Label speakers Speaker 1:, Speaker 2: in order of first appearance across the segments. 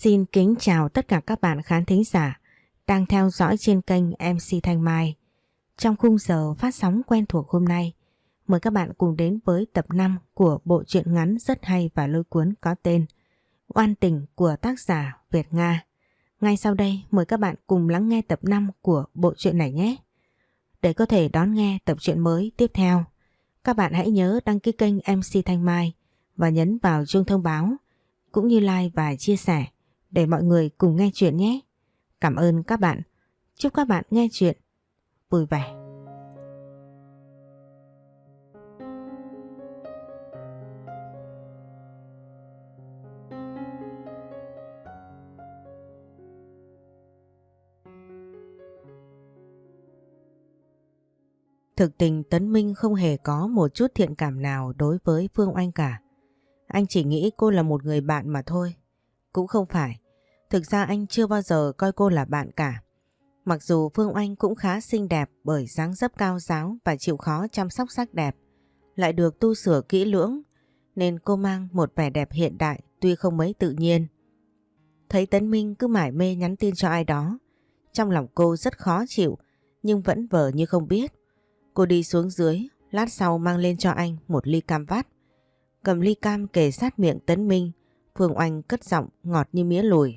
Speaker 1: Xin kính chào tất cả các bạn khán thính giả đang theo dõi trên kênh MC Thanh Mai. Trong khung giờ phát sóng quen thuộc hôm nay, mời các bạn cùng đến với tập 5 của bộ truyện ngắn rất hay và lôi cuốn có tên Oan Tình của tác giả Việt Nga. Ngay sau đây mời các bạn cùng lắng nghe tập 5 của bộ truyện này nhé. Để có thể đón nghe tập truyện mới tiếp theo, các bạn hãy nhớ đăng ký kênh MC Thanh Mai và nhấn vào chuông thông báo cũng như like và chia sẻ để mọi người cùng nghe chuyện nhé. Cảm ơn các bạn. Chúc các bạn nghe chuyện vui vẻ. Thực tình Tấn Minh không hề có một chút thiện cảm nào đối với Phương Oanh cả. Anh chỉ nghĩ cô là một người bạn mà thôi. Cũng không phải. Thực ra anh chưa bao giờ coi cô là bạn cả. Mặc dù Phương Oanh cũng khá xinh đẹp bởi dáng dấp cao ráo và chịu khó chăm sóc sắc đẹp, lại được tu sửa kỹ lưỡng, nên cô mang một vẻ đẹp hiện đại tuy không mấy tự nhiên. Thấy Tấn Minh cứ mải mê nhắn tin cho ai đó, trong lòng cô rất khó chịu nhưng vẫn vờ như không biết. Cô đi xuống dưới, lát sau mang lên cho anh một ly cam vắt. Cầm ly cam kề sát miệng Tấn Minh, Phương Oanh cất giọng ngọt như mía lùi.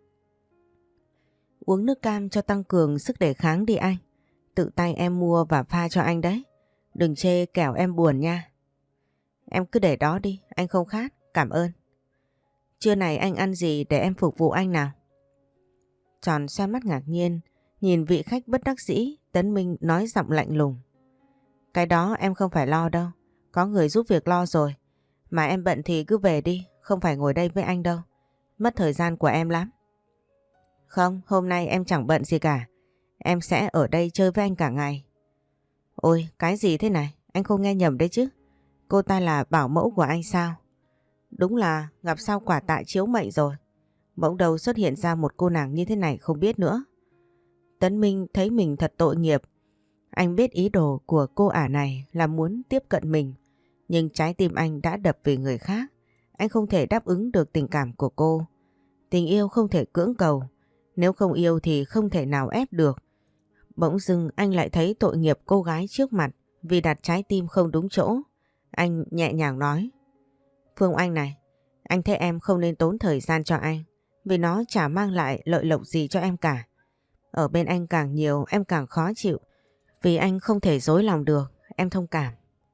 Speaker 1: Uống nước cam cho tăng cường sức đề kháng đi anh. Tự tay em mua và pha cho anh đấy. Đừng chê kẻo em buồn nha. Em cứ để đó đi, anh không khát, cảm ơn. Trưa này anh ăn gì để em phục vụ anh nào? Tròn xoe mắt ngạc nhiên, nhìn vị khách bất đắc dĩ, Tấn Minh nói giọng lạnh lùng. Cái đó em không phải lo đâu, có người giúp việc lo rồi. Mà em bận thì cứ về đi, không phải ngồi đây với anh đâu. Mất thời gian của em lắm. Không, hôm nay em chẳng bận gì cả. Em sẽ ở đây chơi với anh cả ngày. Ôi, cái gì thế này? Anh không nghe nhầm đấy chứ. Cô ta là bảo mẫu của anh sao? Đúng là gặp sau quả tạ chiếu mệnh rồi. Bỗng đầu xuất hiện ra một cô nàng như thế này không biết nữa. Tấn Minh thấy mình thật tội nghiệp. Anh biết ý đồ của cô ả này là muốn tiếp cận mình. Nhưng trái tim anh đã đập vì người khác. Anh không thể đáp ứng được tình cảm của cô. Tình yêu không thể cưỡng cầu. Nếu không yêu thì không thể nào ép được. Bỗng dưng anh lại thấy tội nghiệp cô gái trước mặt vì đặt trái tim không đúng chỗ. Anh nhẹ nhàng nói. Phương Oanh này, anh thấy em không nên tốn thời gian cho anh. Vì nó chả mang lại lợi lộc gì cho em cả. Ở bên anh càng nhiều em càng khó chịu. Vì anh không thể dối lòng được, em thông cảm.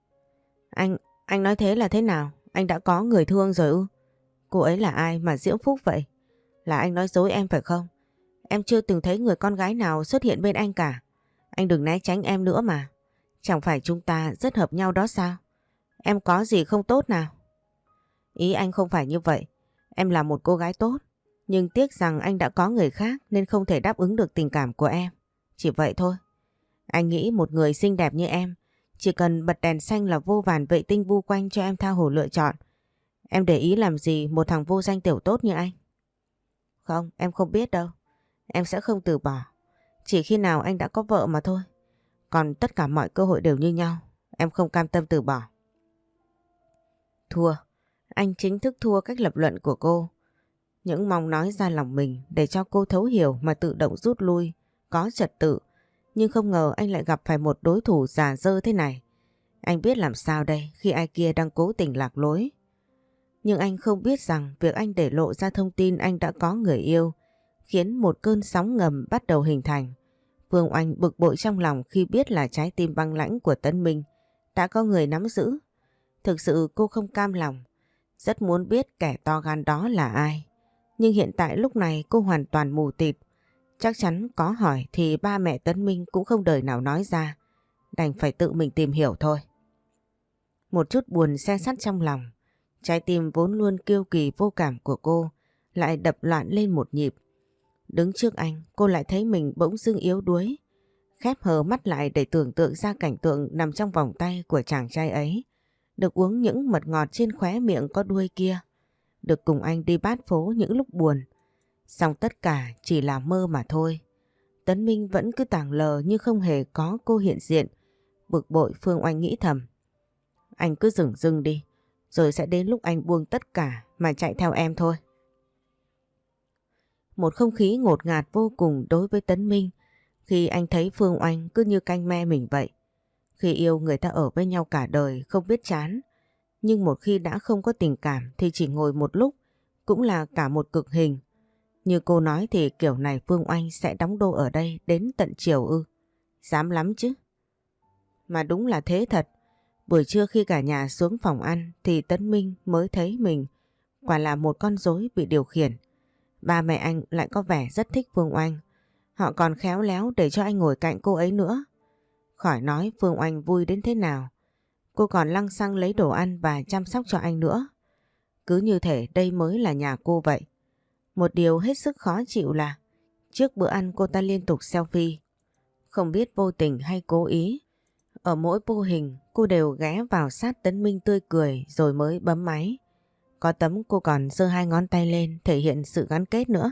Speaker 1: Anh nói thế là thế nào? Anh đã có người thương rồi ư? Cô ấy là ai mà diễm phúc vậy? Là anh nói dối em phải không? Em chưa từng thấy người con gái nào xuất hiện bên anh cả. Anh đừng né tránh em nữa mà. Chẳng phải chúng ta rất hợp nhau đó sao? Em có gì không tốt nào? Ý anh không phải như vậy. Em là một cô gái tốt. Nhưng tiếc rằng anh đã có người khác nên không thể đáp ứng được tình cảm của em. Chỉ vậy thôi. Anh nghĩ một người xinh đẹp như em chỉ cần bật đèn xanh là vô vàn vệ tinh vu quanh cho em tha hồ lựa chọn. Em để ý làm gì một thằng vô danh tiểu tốt như anh? Không, em không biết đâu. Em sẽ không từ bỏ. Chỉ khi nào anh đã có vợ mà thôi. Còn tất cả mọi cơ hội đều như nhau. Em không cam tâm từ bỏ. Thua. Anh chính thức thua cách lập luận của cô. Những mong nói ra lòng mình để cho cô thấu hiểu mà tự động rút lui. Có trật tự. Nhưng không ngờ anh lại gặp phải một đối thủ già dơ thế này. Anh biết làm sao đây khi ai kia đang cố tình lạc lối. Nhưng anh không biết rằng việc anh để lộ ra thông tin anh đã có người yêu khiến một cơn sóng ngầm bắt đầu hình thành. Phương Oanh bực bội trong lòng khi biết là trái tim băng lãnh của Tấn Minh đã có người nắm giữ. Thực sự cô không cam lòng, rất muốn biết kẻ to gan đó là ai. Nhưng hiện tại lúc này cô hoàn toàn mù tịt. Chắc chắn có hỏi thì ba mẹ Tấn Minh cũng không đời nào nói ra. Đành phải tự mình tìm hiểu thôi. Một chút buồn se sắt trong lòng. Trái tim vốn luôn kiêu kỳ vô cảm của cô lại đập loạn lên một nhịp. Đứng trước anh, cô lại thấy mình bỗng dưng yếu đuối. Khép hờ mắt lại để tưởng tượng ra cảnh tượng nằm trong vòng tay của chàng trai ấy. Được uống những mật ngọt trên khóe miệng có đuôi kia. Được cùng anh đi bát phố những lúc buồn. Song tất cả chỉ là mơ mà thôi. Tấn Minh vẫn cứ tàng lờ như không hề có cô hiện diện. Bực bội Phương Oanh nghĩ thầm. Anh cứ dửng dưng đi. Rồi sẽ đến lúc anh buông tất cả mà chạy theo em thôi. Một không khí ngột ngạt vô cùng đối với Tấn Minh khi anh thấy Phương Oanh cứ như canh me mình vậy. Khi yêu người ta ở với nhau cả đời không biết chán, nhưng một khi đã không có tình cảm thì chỉ ngồi một lúc cũng là cả một cực hình. Như cô nói thì kiểu này Phương Oanh sẽ đóng đô ở đây đến tận chiều ư? Dám lắm chứ. Mà đúng là thế thật. Buổi trưa khi cả nhà xuống phòng ăn thì Tấn Minh mới thấy mình quả là một con rối bị điều khiển. Ba mẹ anh lại có vẻ rất thích Phương Oanh. Họ còn khéo léo để cho anh ngồi cạnh cô ấy nữa. Khỏi nói Phương Oanh vui đến thế nào. Cô còn lăng xăng lấy đồ ăn và chăm sóc cho anh nữa. Cứ như thể đây mới là nhà cô vậy. Một điều hết sức khó chịu là trước bữa ăn cô ta liên tục selfie. Không biết vô tình hay cố ý. Ở mỗi vô hình cô đều ghé vào sát Tấn Minh tươi cười rồi mới bấm máy. Có tấm cô còn giơ hai ngón tay lên thể hiện sự gắn kết nữa.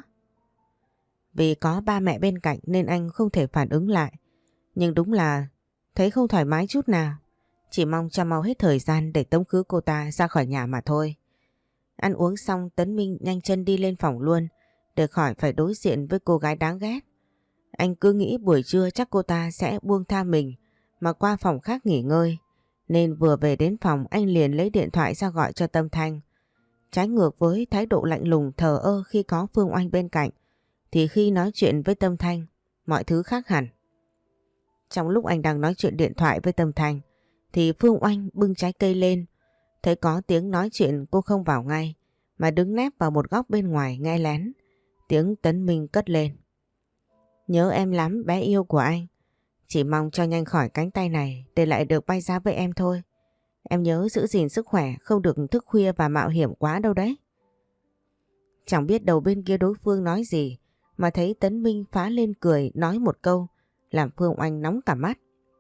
Speaker 1: Vì có ba mẹ bên cạnh nên anh không thể phản ứng lại. Nhưng đúng là thấy không thoải mái chút nào. Chỉ mong cho mau hết thời gian để tống khứ cô ta ra khỏi nhà mà thôi. Ăn uống xong Tấn Minh nhanh chân đi lên phòng luôn để khỏi phải đối diện với cô gái đáng ghét. Anh cứ nghĩ buổi trưa chắc cô ta sẽ buông tha mình mà qua phòng khác nghỉ ngơi. Nên vừa về đến phòng anh liền lấy điện thoại ra gọi cho Tâm Thanh. Trái ngược với thái độ lạnh lùng thờ ơ khi có Phương Oanh bên cạnh thì khi nói chuyện với Tâm Thanh mọi thứ khác hẳn. Trong lúc anh đang nói chuyện điện thoại với Tâm Thanh thì Phương Oanh bưng trái cây lên. Thấy có tiếng nói chuyện cô không vào ngay mà đứng nép vào một góc bên ngoài nghe lén. Tiếng Tấn Minh cất lên. Nhớ em lắm bé yêu của anh. Chỉ mong cho nhanh khỏi cánh tay này để lại được bay ra với em thôi. Em nhớ giữ gìn sức khỏe, không được thức khuya và mạo hiểm quá đâu đấy. Chẳng biết đầu bên kia đối phương nói gì mà thấy Tấn Minh phá lên cười nói một câu làm Phương Oanh nóng cả mắt.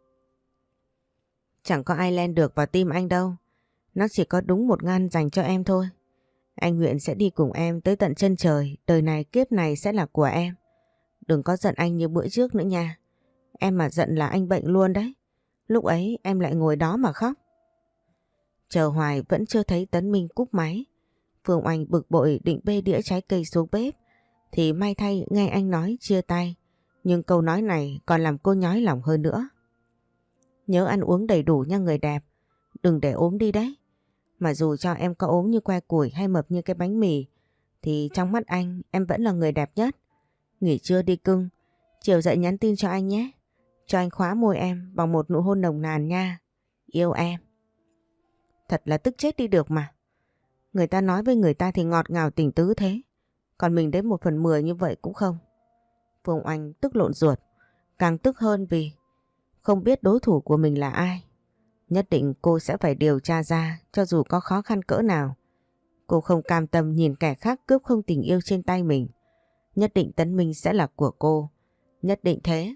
Speaker 1: Chẳng có ai len được vào tim anh đâu. Nó chỉ có đúng một ngăn dành cho em thôi. Anh nguyện sẽ đi cùng em tới tận chân trời. Đời này kiếp này sẽ là của em. Đừng có giận anh như bữa trước nữa nha. Em mà giận là anh bệnh luôn đấy. Lúc ấy em lại ngồi đó mà khóc. Chờ hoài vẫn chưa thấy Tấn Minh cúp máy. Phương Oanh bực bội định bê đĩa trái cây xuống bếp. Thì may thay nghe anh nói chia tay. Nhưng câu nói này còn làm cô nhói lòng hơn nữa. Nhớ ăn uống đầy đủ nha người đẹp. Đừng để ốm đi đấy. Mà dù cho em có ốm như que củi hay mập như cái bánh mì thì trong mắt anh em vẫn là người đẹp nhất. Nghỉ trưa đi cưng. Chiều dậy nhắn tin cho anh nhé. Cho anh khóa môi em bằng một nụ hôn nồng nàn nha. Yêu em. Thật là tức chết đi được mà. Người ta nói với người ta thì ngọt ngào tình tứ thế. Còn mình đến 1/10 như vậy cũng không. Phương Oanh tức lộn ruột. Càng tức hơn vì không biết đối thủ của mình là ai. Nhất định cô sẽ phải điều tra ra cho dù có khó khăn cỡ nào. Cô không cam tâm nhìn kẻ khác cướp không tình yêu trên tay mình. Nhất định Tấn Minh sẽ là của cô. Nhất định thế.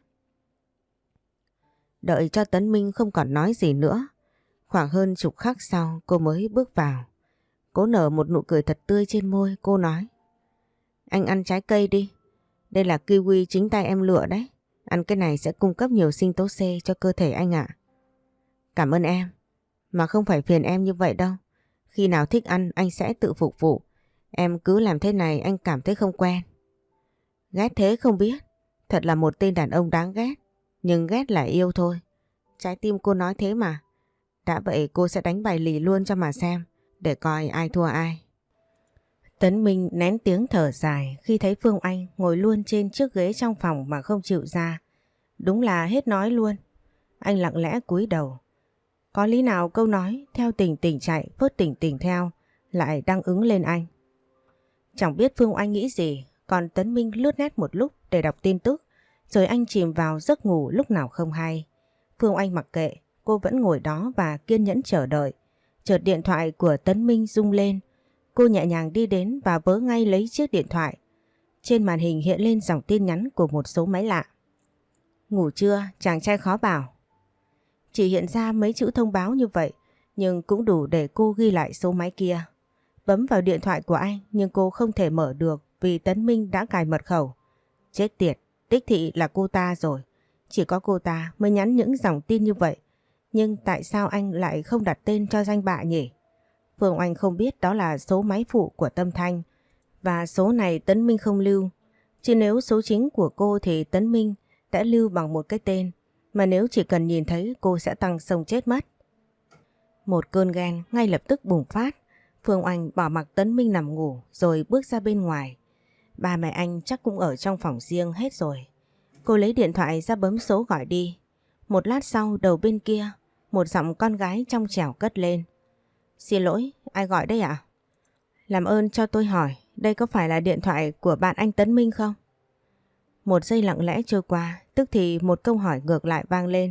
Speaker 1: Đợi cho Tấn Minh không còn nói gì nữa. Khoảng hơn chục khắc sau cô mới bước vào. Cô nở một nụ cười thật tươi trên môi. Cô nói. Anh ăn trái cây đi. Đây là kiwi chính tay em lựa đấy. Ăn cái này sẽ cung cấp nhiều sinh tố C cho cơ thể anh ạ. Cảm ơn em. Mà không phải phiền em như vậy đâu. Khi nào thích ăn anh sẽ tự phục vụ. Em cứ làm thế này anh cảm thấy không quen. Ghét thế không biết. Thật là một tên đàn ông đáng ghét. Nhưng ghét là yêu thôi. Trái tim cô nói thế mà. Đã vậy cô sẽ đánh bài lì luôn cho mà xem. Để coi ai thua ai. Tấn Minh nén tiếng thở dài khi thấy Phương Anh ngồi luôn trên chiếc ghế trong phòng mà không chịu ra. Đúng là hết nói luôn. Anh lặng lẽ cúi đầu. Có lý nào câu nói theo tình tình chạy phớt tình tình theo lại đang ứng lên anh. Chẳng biết Phương Anh nghĩ gì, còn Tấn Minh lướt nét một lúc để đọc tin tức, rồi anh chìm vào giấc ngủ lúc nào không hay. Phương Anh mặc kệ, cô vẫn ngồi đó và kiên nhẫn chờ đợi. Chợt điện thoại của Tấn Minh rung lên, cô nhẹ nhàng đi đến và vớ ngay lấy chiếc điện thoại. Trên màn hình hiện lên dòng tin nhắn của một số máy lạ. Ngủ chưa, chàng trai khó bảo. Chỉ hiện ra mấy chữ thông báo như vậy, nhưng cũng đủ để cô ghi lại số máy kia. Bấm vào điện thoại của anh nhưng cô không thể mở được vì Tấn Minh đã cài mật khẩu. Chết tiệt, đích thị là cô ta rồi. Chỉ có cô ta mới nhắn những dòng tin như vậy. Nhưng tại sao anh lại không đặt tên cho danh bạ nhỉ? Phương Anh không biết đó là số máy phụ của Tâm Thanh. Và số này Tấn Minh không lưu. Chứ nếu số chính của cô thì Tấn Minh đã lưu bằng một cái tên, mà nếu chỉ cần nhìn thấy cô sẽ tăng xông chết mất. Một cơn ghen ngay lập tức bùng phát. Phương Oanh bỏ mặc Tấn Minh nằm ngủ rồi bước ra bên ngoài. Ba mẹ anh chắc cũng ở trong phòng riêng hết rồi. Cô lấy điện thoại ra bấm số gọi đi. Một lát sau đầu bên kia, một giọng con gái trong trẻo cất lên. Xin lỗi, ai gọi đây ạ? Làm ơn cho tôi hỏi, đây có phải là điện thoại của bạn anh Tấn Minh không? Một giây lặng lẽ trôi qua, tức thì một câu hỏi ngược lại vang lên.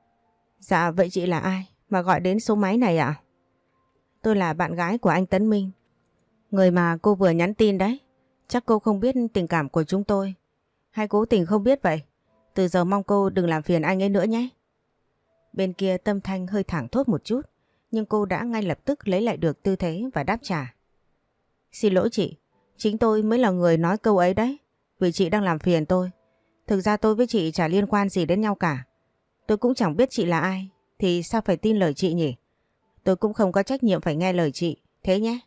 Speaker 1: Dạ vậy chị là ai mà gọi đến số máy này ạ? Tôi là bạn gái của anh Tấn Minh, người mà cô vừa nhắn tin đấy. Chắc cô không biết tình cảm của chúng tôi, hay cố tình không biết vậy? Từ giờ mong cô đừng làm phiền anh ấy nữa nhé. Bên kia Tâm Thanh hơi thảng thốt một chút, nhưng cô đã ngay lập tức lấy lại được tư thế và đáp trả. Xin lỗi chị, chính tôi mới là người nói câu ấy đấy, vì chị đang làm phiền tôi. Thực ra tôi với chị chả liên quan gì đến nhau cả. Tôi cũng chẳng biết chị là ai, thì sao phải tin lời chị nhỉ? Tôi cũng không có trách nhiệm phải nghe lời chị, thế nhé.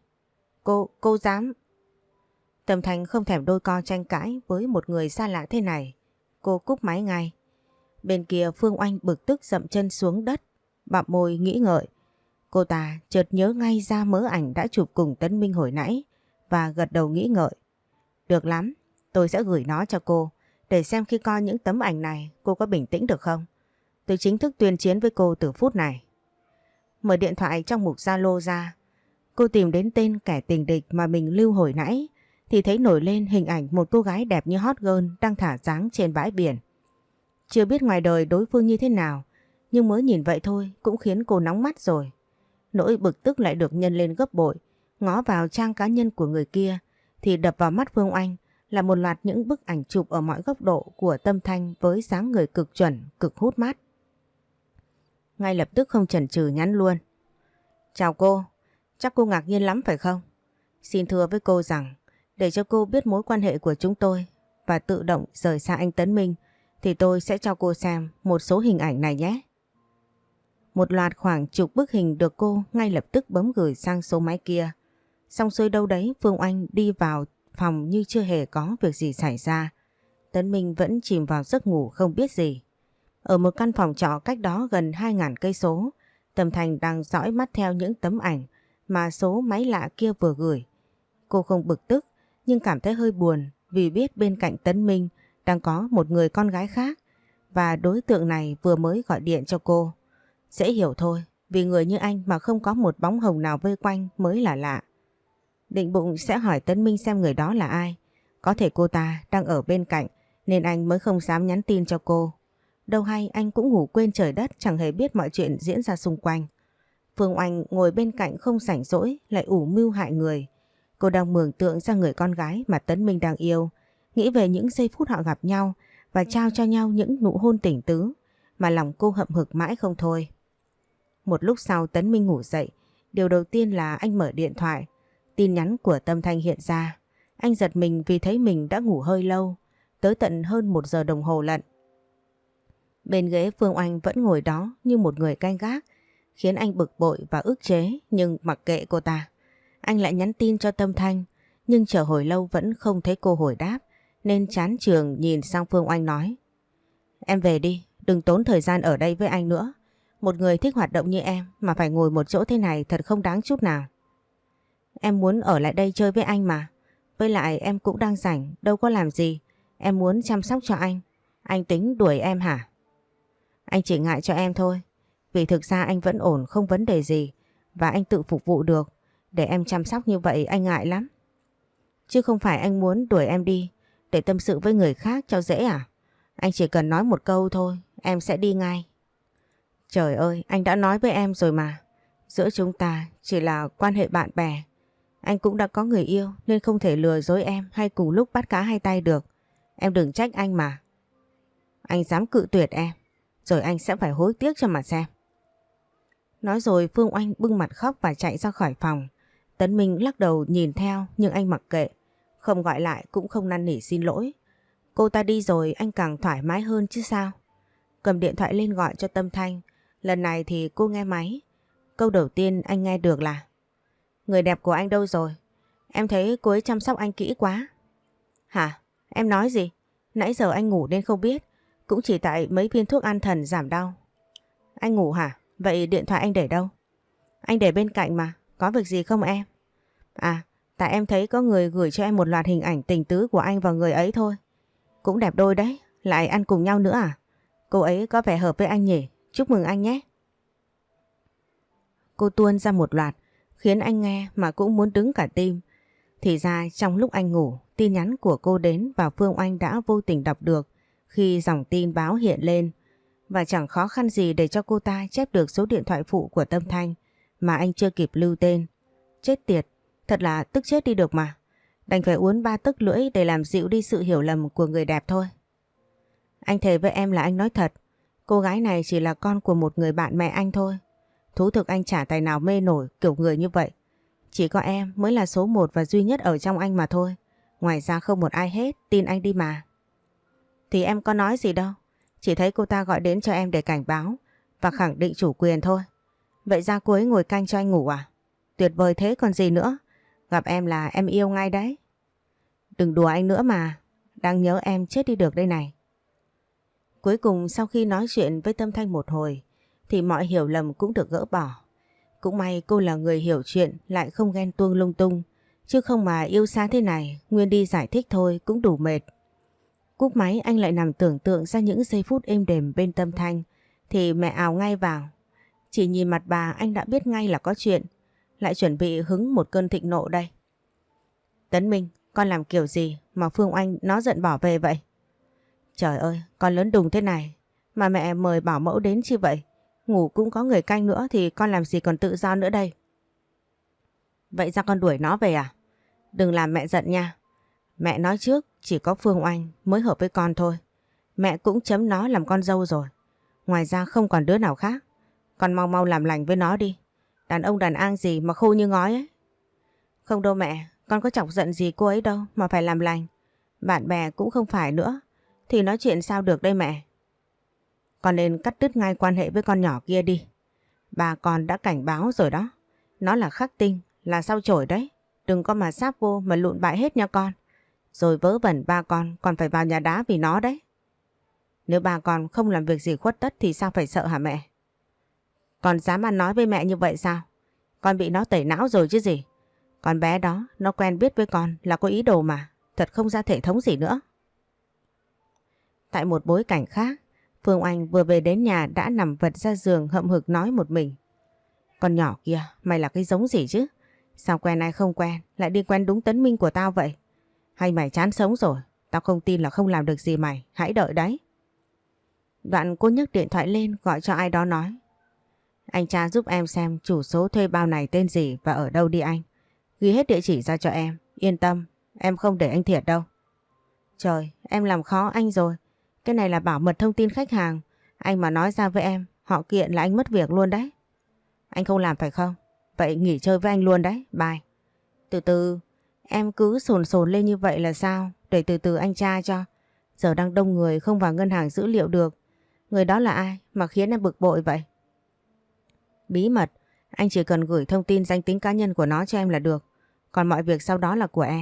Speaker 1: Cô dám... Tâm Thanh không thèm đôi co tranh cãi với một người xa lạ thế này. Cô cúp máy ngay. Bên kia Phương Oanh bực tức dậm chân xuống đất, bặm môi nghĩ ngợi. Cô ta chợt nhớ ngay ra mớ ảnh đã chụp cùng Tấn Minh hồi nãy và gật đầu nghĩ ngợi. Được lắm, tôi sẽ gửi nó cho cô để xem khi coi những tấm ảnh này cô có bình tĩnh được không. Tôi chính thức tuyên chiến với cô từ phút này. Mở điện thoại trong mục Zalo ra, cô tìm đến tên kẻ tình địch mà mình lưu hồi nãy thì thấy nổi lên hình ảnh một cô gái đẹp như hot girl đang thả dáng trên bãi biển. Chưa biết ngoài đời đối phương như thế nào, nhưng mới nhìn vậy thôi cũng khiến cô nóng mắt rồi. Nỗi bực tức lại được nhân lên gấp bội. Ngó vào trang cá nhân của người kia thì đập vào mắt Phương Oanh là một loạt những bức ảnh chụp ở mọi góc độ của Tâm Thanh với dáng người cực chuẩn, cực hút mắt. Ngay lập tức không chần chừ nhắn luôn. Chào cô, chắc cô ngạc nhiên lắm phải không? Xin thưa với cô rằng để cho cô biết mối quan hệ của chúng tôi và tự động rời xa anh Tấn Minh thì tôi sẽ cho cô xem một số hình ảnh này nhé. Một loạt khoảng chục bức hình được cô ngay lập tức bấm gửi sang số máy kia. Xong xuôi đâu đấy Phương Oanh đi vào phòng như chưa hề có việc gì xảy ra. Tấn Minh vẫn chìm vào giấc ngủ không biết gì. Ở một căn phòng trọ cách đó gần 2.000 cây số, Tâm Thanh đang dõi mắt theo những tấm ảnh mà số máy lạ kia vừa gửi. Cô không bực tức nhưng cảm thấy hơi buồn vì biết bên cạnh Tấn Minh đang có một người con gái khác và đối tượng này vừa mới gọi điện cho cô. Dễ hiểu thôi, vì người như anh mà không có một bóng hồng nào vây quanh mới là lạ. Định bụng sẽ hỏi Tấn Minh xem người đó là ai. Có thể cô ta đang ở bên cạnh nên anh mới không dám nhắn tin cho cô. Đâu hay anh cũng ngủ quên trời đất, chẳng hề biết mọi chuyện diễn ra xung quanh. Phương Oanh ngồi bên cạnh không rảnh rỗi lại ủ mưu hại người. Cô đang mường tượng ra người con gái mà Tấn Minh đang yêu, nghĩ về những giây phút họ gặp nhau và trao cho nhau những nụ hôn tình tứ mà lòng cô hậm hực mãi không thôi. Một lúc sau Tấn Minh ngủ dậy, điều đầu tiên là anh mở điện thoại. Tin nhắn của Tâm Thanh hiện ra. Anh giật mình vì thấy mình đã ngủ hơi lâu, tới tận hơn 1 giờ đồng hồ lận. Bên ghế Phương Oanh vẫn ngồi đó như một người canh gác, khiến anh bực bội và ức chế, nhưng mặc kệ cô ta. Anh lại nhắn tin cho Tâm Thanh, nhưng chờ hồi lâu vẫn không thấy cô hồi đáp, nên chán chường nhìn sang Phương Oanh nói. Em về đi, đừng tốn thời gian ở đây với anh nữa. Một người thích hoạt động như em mà phải ngồi một chỗ thế này thật không đáng chút nào. Em muốn ở lại đây chơi với anh mà. Với lại em cũng đang rảnh, đâu có làm gì. Em muốn chăm sóc cho anh. Anh tính đuổi em hả? Anh chỉ ngại cho em thôi. Vì thực ra anh vẫn ổn, không vấn đề gì. Và anh tự phục vụ được. Để em chăm sóc như vậy anh ngại lắm. Chứ không phải anh muốn đuổi em đi để tâm sự với người khác cho dễ à? Anh chỉ cần nói một câu thôi, em sẽ đi ngay. Trời ơi, anh đã nói với em rồi mà. Giữa chúng ta chỉ là quan hệ bạn bè. Anh cũng đã có người yêu nên không thể lừa dối em hay cùng lúc bắt cá hai tay được. Em đừng trách anh mà. Anh dám cự tuyệt em, rồi anh sẽ phải hối tiếc cho mà xem. Nói rồi Phương Oanh bưng mặt khóc và chạy ra khỏi phòng. Tấn Minh lắc đầu nhìn theo nhưng anh mặc kệ. Không gọi lại cũng không năn nỉ xin lỗi. Cô ta đi rồi anh càng thoải mái hơn chứ sao. Cầm điện thoại lên gọi cho Tâm Thanh. Lần này thì cô nghe máy. Câu đầu tiên anh nghe được là: người đẹp của anh đâu rồi? Em thấy cô ấy chăm sóc anh kỹ quá. Hả? Em nói gì? Nãy giờ anh ngủ nên không biết. Cũng chỉ tại mấy viên thuốc an thần giảm đau. Anh ngủ hả? Vậy điện thoại anh để đâu? Anh để bên cạnh mà. Có việc gì không em? À, tại em thấy có người gửi cho em một loạt hình ảnh tình tứ của anh và người ấy thôi. Cũng đẹp đôi đấy. Lại ăn cùng nhau nữa à? Cô ấy có vẻ hợp với anh nhỉ? Chúc mừng anh nhé. Cô tuôn ra một loạt khiến anh nghe mà cũng muốn đứng cả tim. Thì ra trong lúc anh ngủ, tin nhắn của cô đến và Phương Oanh đã vô tình đọc được khi dòng tin báo hiện lên. Và chẳng khó khăn gì để cho cô ta chép được số điện thoại phụ của Tâm Thanh mà anh chưa kịp lưu tên. Chết tiệt, thật là tức chết đi được mà. Đành phải uốn ba tức lưỡi để làm dịu đi sự hiểu lầm của người đẹp thôi. Anh thề với em là anh nói thật, cô gái này chỉ là con của một người bạn mẹ anh thôi. Thú thực anh chả tài nào mê nổi kiểu người như vậy. Chỉ có em mới là số một và duy nhất ở trong anh mà thôi. Ngoài ra không một ai hết, tin anh đi mà. Thì em có nói gì đâu. Chỉ thấy cô ta gọi đến cho em để cảnh báo và khẳng định chủ quyền thôi. Vậy ra cô ấy ngồi canh cho anh ngủ à? Tuyệt vời thế còn gì nữa. Gặp em là em yêu ngay đấy. Đừng đùa anh nữa mà. Đang nhớ em chết đi được đây này. Cuối cùng sau khi nói chuyện với Tâm Thanh một hồi thì mọi hiểu lầm cũng được gỡ bỏ. Cũng may cô là người hiểu chuyện lại không ghen tuông lung tung. Chứ không mà yêu xa thế này, Nguyên đi giải thích thôi cũng đủ mệt. Cúp máy anh lại nằm tưởng tượng ra những giây phút êm đềm bên Tâm Thanh thì mẹ ào ngay vào. Chỉ nhìn mặt bà anh đã biết ngay là có chuyện. Lại chuẩn bị hứng một cơn thịnh nộ đây. Tấn Minh, con làm kiểu gì mà Phương Oanh nó giận bỏ về vậy? Trời ơi, con lớn đùng thế này mà mẹ mời bảo mẫu đến chi vậy? Ngủ cũng có người canh nữa thì con làm gì còn tự do nữa đây? Vậy ra con đuổi nó về à? Đừng làm mẹ giận nha. Mẹ nói trước chỉ có Phương Oanh mới hợp với con thôi. Mẹ cũng chấm nó làm con dâu rồi. Ngoài ra không còn đứa nào khác. Con mau mau làm lành với nó đi. Đàn ông đàn an gì mà khô như ngói ấy. Không đâu mẹ, con có chọc giận gì cô ấy đâu mà phải làm lành. Bạn bè cũng không phải nữa. Thì nói chuyện sao được đây mẹ? Con nên cắt đứt ngay quan hệ với con nhỏ kia đi. Bà con đã cảnh báo rồi đó. Nó là khắc tinh, là sao chổi đấy. Đừng có mà sáp vô mà lụn bại hết nha con. Rồi vớ vẩn ba con còn phải vào nhà đá vì nó đấy. Nếu ba con không làm việc gì khuất tất thì sao phải sợ hả mẹ? Con dám ăn nói với mẹ như vậy sao? Con bị nó tẩy não rồi chứ gì. Con bé đó nó quen biết với con là có ý đồ mà. Thật không ra thể thống gì nữa. Tại một bối cảnh khác, Phương Oanh vừa về đến nhà đã nằm vật ra giường hậm hực nói một mình. Con nhỏ kia, mày là cái giống gì chứ? Sao quen ai không quen, lại đi quen đúng Tấn Minh của tao vậy? Hay mày chán sống rồi? Tao không tin là không làm được gì mày, hãy đợi đấy. Đoạn cô nhấc điện thoại lên gọi cho ai đó nói. Anh tra giúp em xem chủ số thuê bao này tên gì và ở đâu đi anh. Ghi hết địa chỉ ra cho em, yên tâm, em không để anh thiệt đâu. Trời, em làm khó anh rồi. Cái này là bảo mật thông tin khách hàng. Anh mà nói ra với em, họ kiện là anh mất việc luôn đấy. Anh không làm phải không? Vậy nghỉ chơi với anh luôn đấy, bye. Từ từ, em cứ sồn sồn lên như vậy là sao? Để từ từ anh tra cho. Giờ đang đông người không vào ngân hàng dữ liệu được. Người đó là ai mà khiến em bực bội vậy? Bí mật, anh chỉ cần gửi thông tin danh tính cá nhân của nó cho em là được. Còn mọi việc sau đó là của em.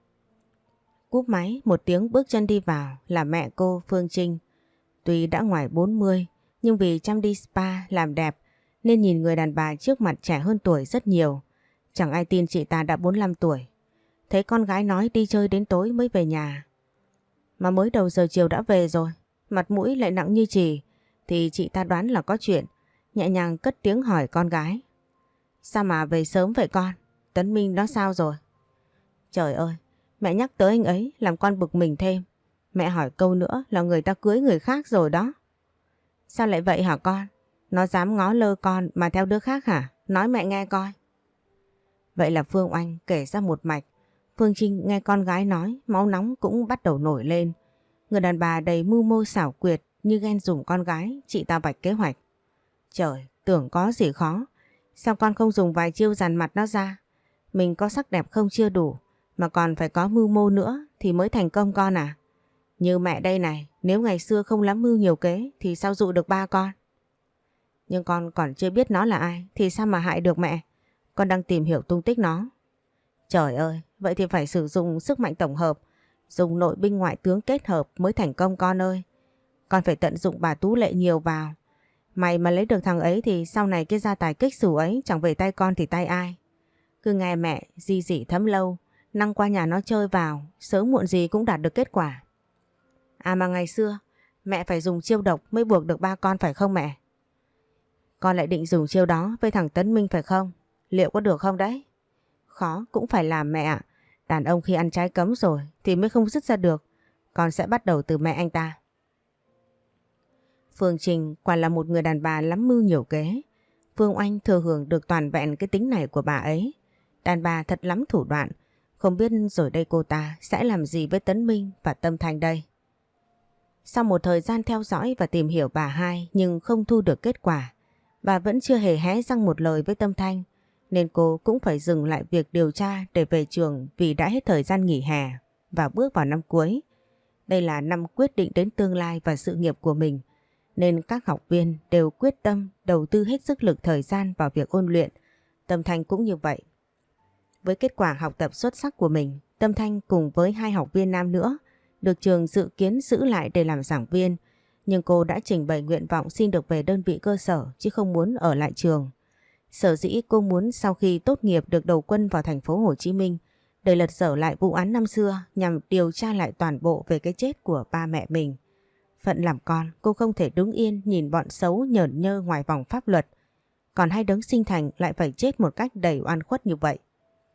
Speaker 1: Cúp máy, một tiếng bước chân đi vào là mẹ cô Phương Trinh. Tuy đã ngoài 40 nhưng vì chăm đi spa làm đẹp nên nhìn người đàn bà trước mặt trẻ hơn tuổi rất nhiều. Chẳng ai tin chị ta đã 45 tuổi. Thấy con gái nói đi chơi đến tối mới về nhà. Mà mới đầu giờ chiều đã về rồi, mặt mũi lại nặng như chì, thì chị ta đoán là có chuyện, nhẹ nhàng cất tiếng hỏi con gái. Sao mà về sớm vậy con? Tấn Minh nó sao rồi? Trời ơi, mẹ nhắc tới anh ấy làm con bực mình thêm. Mẹ hỏi câu nữa là người ta cưới người khác rồi đó. Sao lại vậy hả con? Nó dám ngó lơ con mà theo đứa khác hả? Nói mẹ nghe coi. Vậy là Phương Oanh kể ra một mạch. Phương Trinh nghe con gái nói, máu nóng cũng bắt đầu nổi lên. Người đàn bà đầy mưu mô xảo quyệt như ghen dùng con gái, chị ta vạch kế hoạch. Trời, tưởng có gì khó. Sao con không dùng vài chiêu dằn mặt nó ra? Mình có sắc đẹp không chưa đủ, mà còn phải có mưu mô nữa thì mới thành công con à? Như mẹ đây này, nếu ngày xưa không lắm mưu nhiều kế thì sao dụ được ba con? Nhưng con còn chưa biết nó là ai thì sao mà hại được mẹ? Con đang tìm hiểu tung tích nó. Trời ơi, vậy thì phải sử dụng sức mạnh tổng hợp. Dùng nội binh ngoại tướng kết hợp mới thành công con ơi. Con phải tận dụng bà Tú Lệ nhiều vào. Mày mà lấy được thằng ấy thì sau này cái gia tài kích xù ấy chẳng về tay con thì tay ai. Cứ nghe mẹ di dị thấm lâu, năng qua nhà nó chơi vào, sớm muộn gì cũng đạt được kết quả. À mà ngày xưa, mẹ phải dùng chiêu độc mới buộc được ba con phải không mẹ? Con lại định dùng chiêu đó với thằng Tấn Minh phải không? Liệu có được không đấy? Khó cũng phải làm mẹ ạ. Đàn ông khi ăn trái cấm rồi thì mới không dứt ra được. Con sẽ bắt đầu từ mẹ anh ta. Phương Trình quả là một người đàn bà lắm mưu nhiều kế. Phương Oanh thừa hưởng được toàn vẹn cái tính này của bà ấy. Đàn bà thật lắm thủ đoạn. Không biết rồi đây cô ta sẽ làm gì với Tấn Minh và Tâm Thanh đây. Sau một thời gian theo dõi và tìm hiểu bà hai nhưng không thu được kết quả, bà vẫn chưa hề hé răng một lời với Tâm Thanh, nên cô cũng phải dừng lại việc điều tra để về trường vì đã hết thời gian nghỉ hè và bước vào năm cuối. Đây là năm quyết định đến tương lai và sự nghiệp của mình, nên các học viên đều quyết tâm đầu tư hết sức lực thời gian vào việc ôn luyện. Tâm Thanh cũng như vậy. Với kết quả học tập xuất sắc của mình, Tâm Thanh cùng với 2 học viên nam nữa được trường dự kiến giữ lại để làm giảng viên, nhưng cô đã trình bày nguyện vọng xin được về đơn vị cơ sở chứ không muốn ở lại trường. Sở dĩ cô muốn sau khi tốt nghiệp được đầu quân vào thành phố Hồ Chí Minh để lật dở lại vụ án năm xưa nhằm điều tra lại toàn bộ về cái chết của ba mẹ mình. Phận làm con, cô không thể đứng yên nhìn bọn xấu nhởn nhơ ngoài vòng pháp luật, còn hai đấng sinh thành lại phải chết một cách đầy oan khuất như vậy.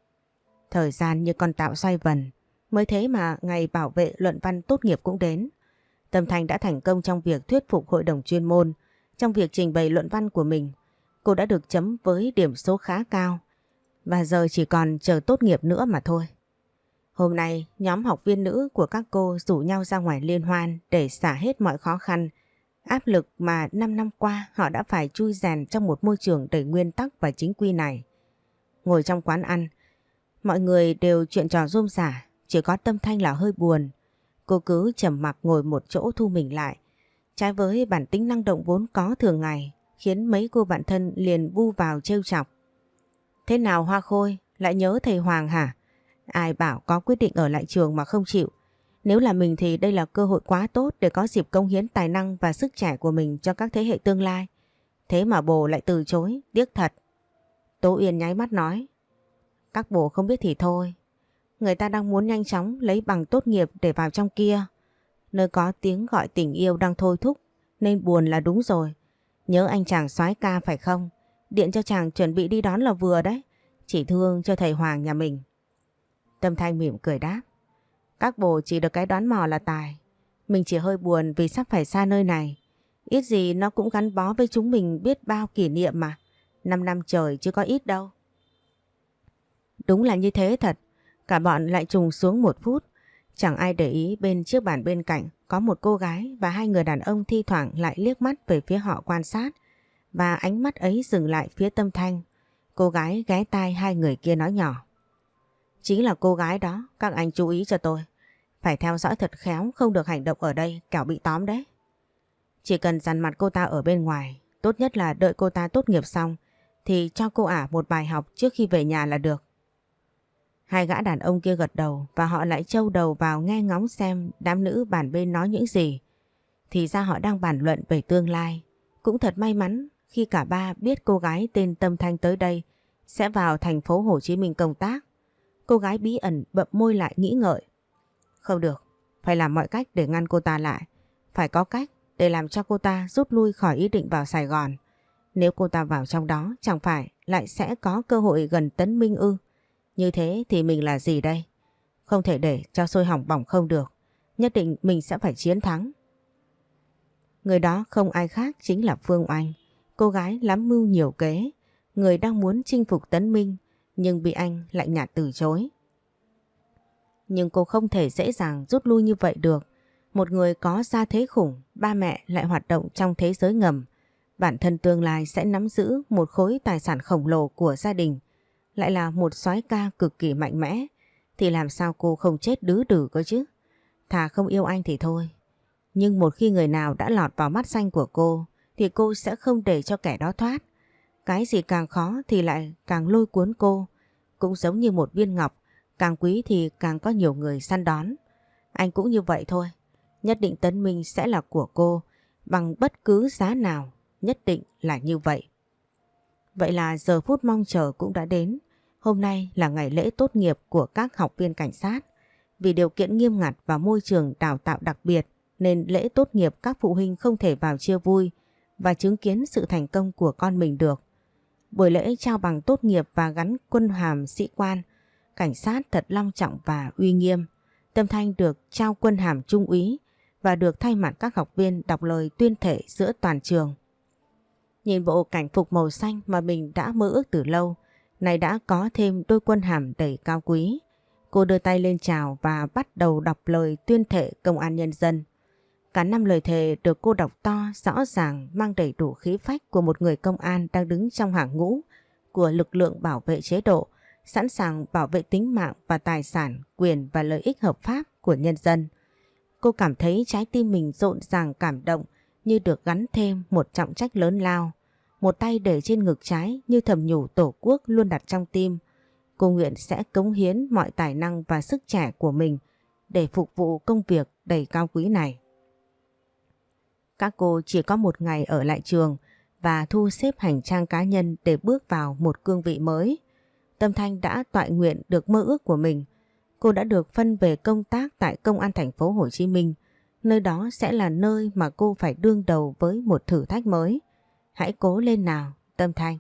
Speaker 1: Thời gian như con tạo xoay vần, mới thế mà ngày bảo vệ luận văn tốt nghiệp cũng đến. Tâm Thanh đã thành công trong việc thuyết phục hội đồng chuyên môn. Trong việc trình bày luận văn của mình, cô đã được chấm với điểm số khá cao và giờ chỉ còn chờ tốt nghiệp nữa mà thôi. Hôm nay, nhóm học viên nữ của các cô rủ nhau ra ngoài liên hoan để xả hết mọi khó khăn, áp lực mà 5 năm qua họ đã phải chui rèn trong một môi trường đầy nguyên tắc và chính quy này. Ngồi trong quán ăn, mọi người đều chuyện trò rôm rả, chỉ có Tâm Thanh là hơi buồn. Cô cứ trầm mặc ngồi một chỗ thu mình lại. Trái với bản tính năng động vốn có thường ngày, khiến mấy cô bạn thân liền bu vào trêu chọc. Thế nào Hoa Khôi, lại nhớ thầy Hoàng hả? Ai bảo có quyết định ở lại trường mà không chịu. Nếu là mình thì đây là cơ hội quá tốt để có dịp cống hiến tài năng và sức trẻ của mình cho các thế hệ tương lai. Thế mà bồ lại từ chối, tiếc thật. Tố Uyên nháy mắt nói. Các bồ không biết thì thôi. Người ta đang muốn nhanh chóng lấy bằng tốt nghiệp để vào trong kia. Nơi có tiếng gọi tình yêu đang thôi thúc, nên buồn là đúng rồi. Nhớ anh chàng soái ca phải không? Điện cho chàng chuẩn bị đi đón là vừa đấy. Chỉ thương cho thầy Hoàng nhà mình. Tâm Thanh mỉm cười đáp. Các bồ chỉ được cái đoán mò là tài. Mình chỉ hơi buồn vì sắp phải xa nơi này. Ít gì nó cũng gắn bó với chúng mình biết bao kỷ niệm mà. 5 năm trời chứ có ít đâu. Đúng là như thế thật. Cả bọn lại trùng xuống một phút. Chẳng ai để ý bên chiếc bàn bên cạnh có một cô gái và 2 người đàn ông thi thoảng lại liếc mắt về phía họ quan sát. Và ánh mắt ấy dừng lại phía Tâm Thanh. Cô gái ghé tai 2 người kia nói nhỏ. Chính là cô gái đó, các anh chú ý cho tôi. Phải theo dõi thật khéo, không được hành động ở đây, kẻo bị tóm đấy. Chỉ cần dằn mặt cô ta ở bên ngoài, tốt nhất là đợi cô ta tốt nghiệp xong thì cho cô ả một bài học trước khi về nhà là được. 2 gã đàn ông kia gật đầu và họ lại trâu đầu vào nghe ngóng xem đám nữ bàn bên nói những gì. Thì ra họ đang bàn luận về tương lai. Cũng thật may mắn khi cả ba biết cô gái tên Tâm Thanh tới đây sẽ vào thành phố Hồ Chí Minh công tác. Cô gái bí ẩn bậm môi lại nghĩ ngợi. Không được, phải làm mọi cách để ngăn cô ta lại. Phải có cách để làm cho cô ta rút lui khỏi ý định vào Sài Gòn. Nếu cô ta vào trong đó chẳng phải lại sẽ có cơ hội gần Tấn Minh ư? Như thế thì mình là gì đây? Không thể để cho sôi hỏng bỏng không được. Nhất định mình sẽ phải chiến thắng. Người đó không ai khác chính là Phương Oanh. Cô gái lắm mưu nhiều kế. Người đang muốn chinh phục Tấn Minh nhưng bị anh lạnh nhạt từ chối. Nhưng cô không thể dễ dàng rút lui như vậy được. Một người có gia thế khủng, ba mẹ lại hoạt động trong thế giới ngầm. Bản thân tương lai sẽ nắm giữ một khối tài sản khổng lồ của gia đình. Lại là một soái ca cực kỳ mạnh mẽ. Thì làm sao cô không chết đứ đừ cơ chứ? Thà không yêu anh thì thôi. Nhưng một khi người nào đã lọt vào mắt xanh của cô thì cô sẽ không để cho kẻ đó thoát. Cái gì càng khó thì lại càng lôi cuốn cô. Cũng giống như một viên ngọc, càng quý thì càng có nhiều người săn đón. Anh cũng như vậy thôi. Nhất định Tấn Minh sẽ là của cô bằng bất cứ giá nào. Nhất định là như vậy. Vậy là giờ phút mong chờ cũng đã đến. Hôm nay là ngày lễ tốt nghiệp của các học viên cảnh sát. Vì điều kiện nghiêm ngặt và môi trường đào tạo đặc biệt nên lễ tốt nghiệp các phụ huynh không thể vào chia vui và chứng kiến sự thành công của con mình được. Buổi lễ trao bằng tốt nghiệp và gắn quân hàm sĩ quan cảnh sát thật long trọng và uy nghiêm. Tâm Thanh được trao quân hàm trung úy và được thay mặt các học viên đọc lời tuyên thệ giữa toàn trường. Nhìn bộ cảnh phục màu xanh mà mình đã mơ ước từ lâu, nay đã có thêm đôi quân hàm đầy cao quý. Cô đưa tay lên chào và bắt đầu đọc lời tuyên thệ công an nhân dân. Cả 5 lời thề được cô đọc to, rõ ràng, mang đầy đủ khí phách của một người công an đang đứng trong hàng ngũ của lực lượng bảo vệ chế độ, sẵn sàng bảo vệ tính mạng và tài sản, quyền và lợi ích hợp pháp của nhân dân. Cô cảm thấy trái tim mình rộn ràng cảm động như được gắn thêm một trọng trách lớn lao. Một tay để trên ngực trái như thầm nhủ Tổ quốc luôn đặt trong tim. Cô nguyện sẽ cống hiến mọi tài năng và sức trẻ của mình để phục vụ công việc đầy cao quý này. Các cô chỉ có một ngày ở lại trường và thu xếp hành trang cá nhân để bước vào một cương vị mới. Tâm Thanh đã toại nguyện được mơ ước của mình. Cô đã được phân về công tác tại Công an thành phố Hồ Chí Minh. Nơi đó sẽ là nơi mà cô phải đương đầu với một thử thách mới. Hãy cố lên nào, Tâm Thanh.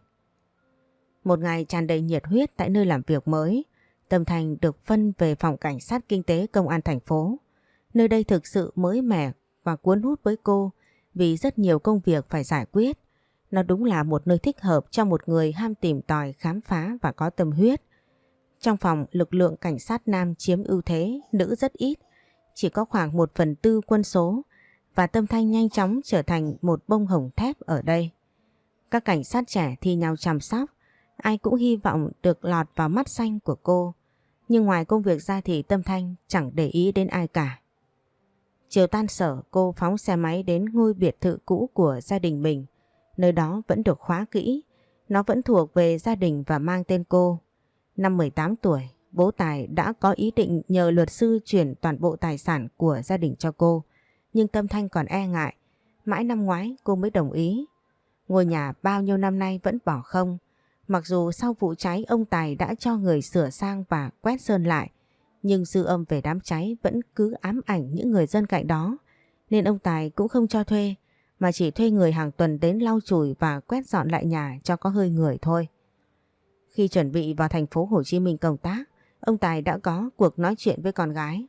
Speaker 1: Một ngày tràn đầy nhiệt huyết tại nơi làm việc mới, Tâm Thanh được phân về phòng cảnh sát kinh tế Công an thành phố. Nơi đây thực sự mới mẻ và cuốn hút với cô vì rất nhiều công việc phải giải quyết. Nó đúng là một nơi thích hợp cho một người ham tìm tòi, khám phá và có tâm huyết. Trong phòng, lực lượng cảnh sát nam chiếm ưu thế, nữ rất ít, chỉ có khoảng 1/4 quân số và Tâm Thanh nhanh chóng trở thành một bông hồng thép ở đây. Các cảnh sát trẻ thi nhau chăm sóc, ai cũng hy vọng được lọt vào mắt xanh của cô. Nhưng ngoài công việc ra thì Tâm Thanh chẳng để ý đến ai cả. Chiều tan sở, cô phóng xe máy đến ngôi biệt thự cũ của gia đình mình. Nơi đó vẫn được khóa kỹ, nó vẫn thuộc về gia đình và mang tên cô. Năm 18 tuổi, bố Tài đã có ý định nhờ luật sư chuyển toàn bộ tài sản của gia đình cho cô. Nhưng Tâm Thanh còn e ngại, mãi năm ngoái cô mới đồng ý. Ngôi nhà bao nhiêu năm nay vẫn bỏ không. Mặc dù sau vụ cháy ông Tài đã cho người sửa sang và quét sơn lại, nhưng dư âm về đám cháy vẫn cứ ám ảnh những người dân cạnh đó. Nên ông Tài cũng không cho thuê, mà chỉ thuê người hàng tuần đến lau chùi và quét dọn lại nhà cho có hơi người thôi. Khi chuẩn bị vào thành phố Hồ Chí Minh công tác, ông Tài đã có cuộc nói chuyện với con gái.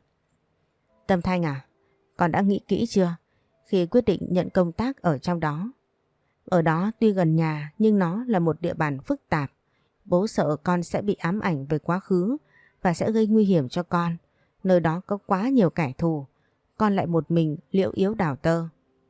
Speaker 1: Tâm Thanh à, con đã nghĩ kỹ chưa khi quyết định nhận công tác ở trong đó? Ở đó tuy gần nhà nhưng nó là một địa bàn phức tạp. Bố sợ con sẽ bị ám ảnh về quá khứ và sẽ gây nguy hiểm cho con. Nơi đó có quá nhiều kẻ thù, con lại một mình liễu yếu đào tơ.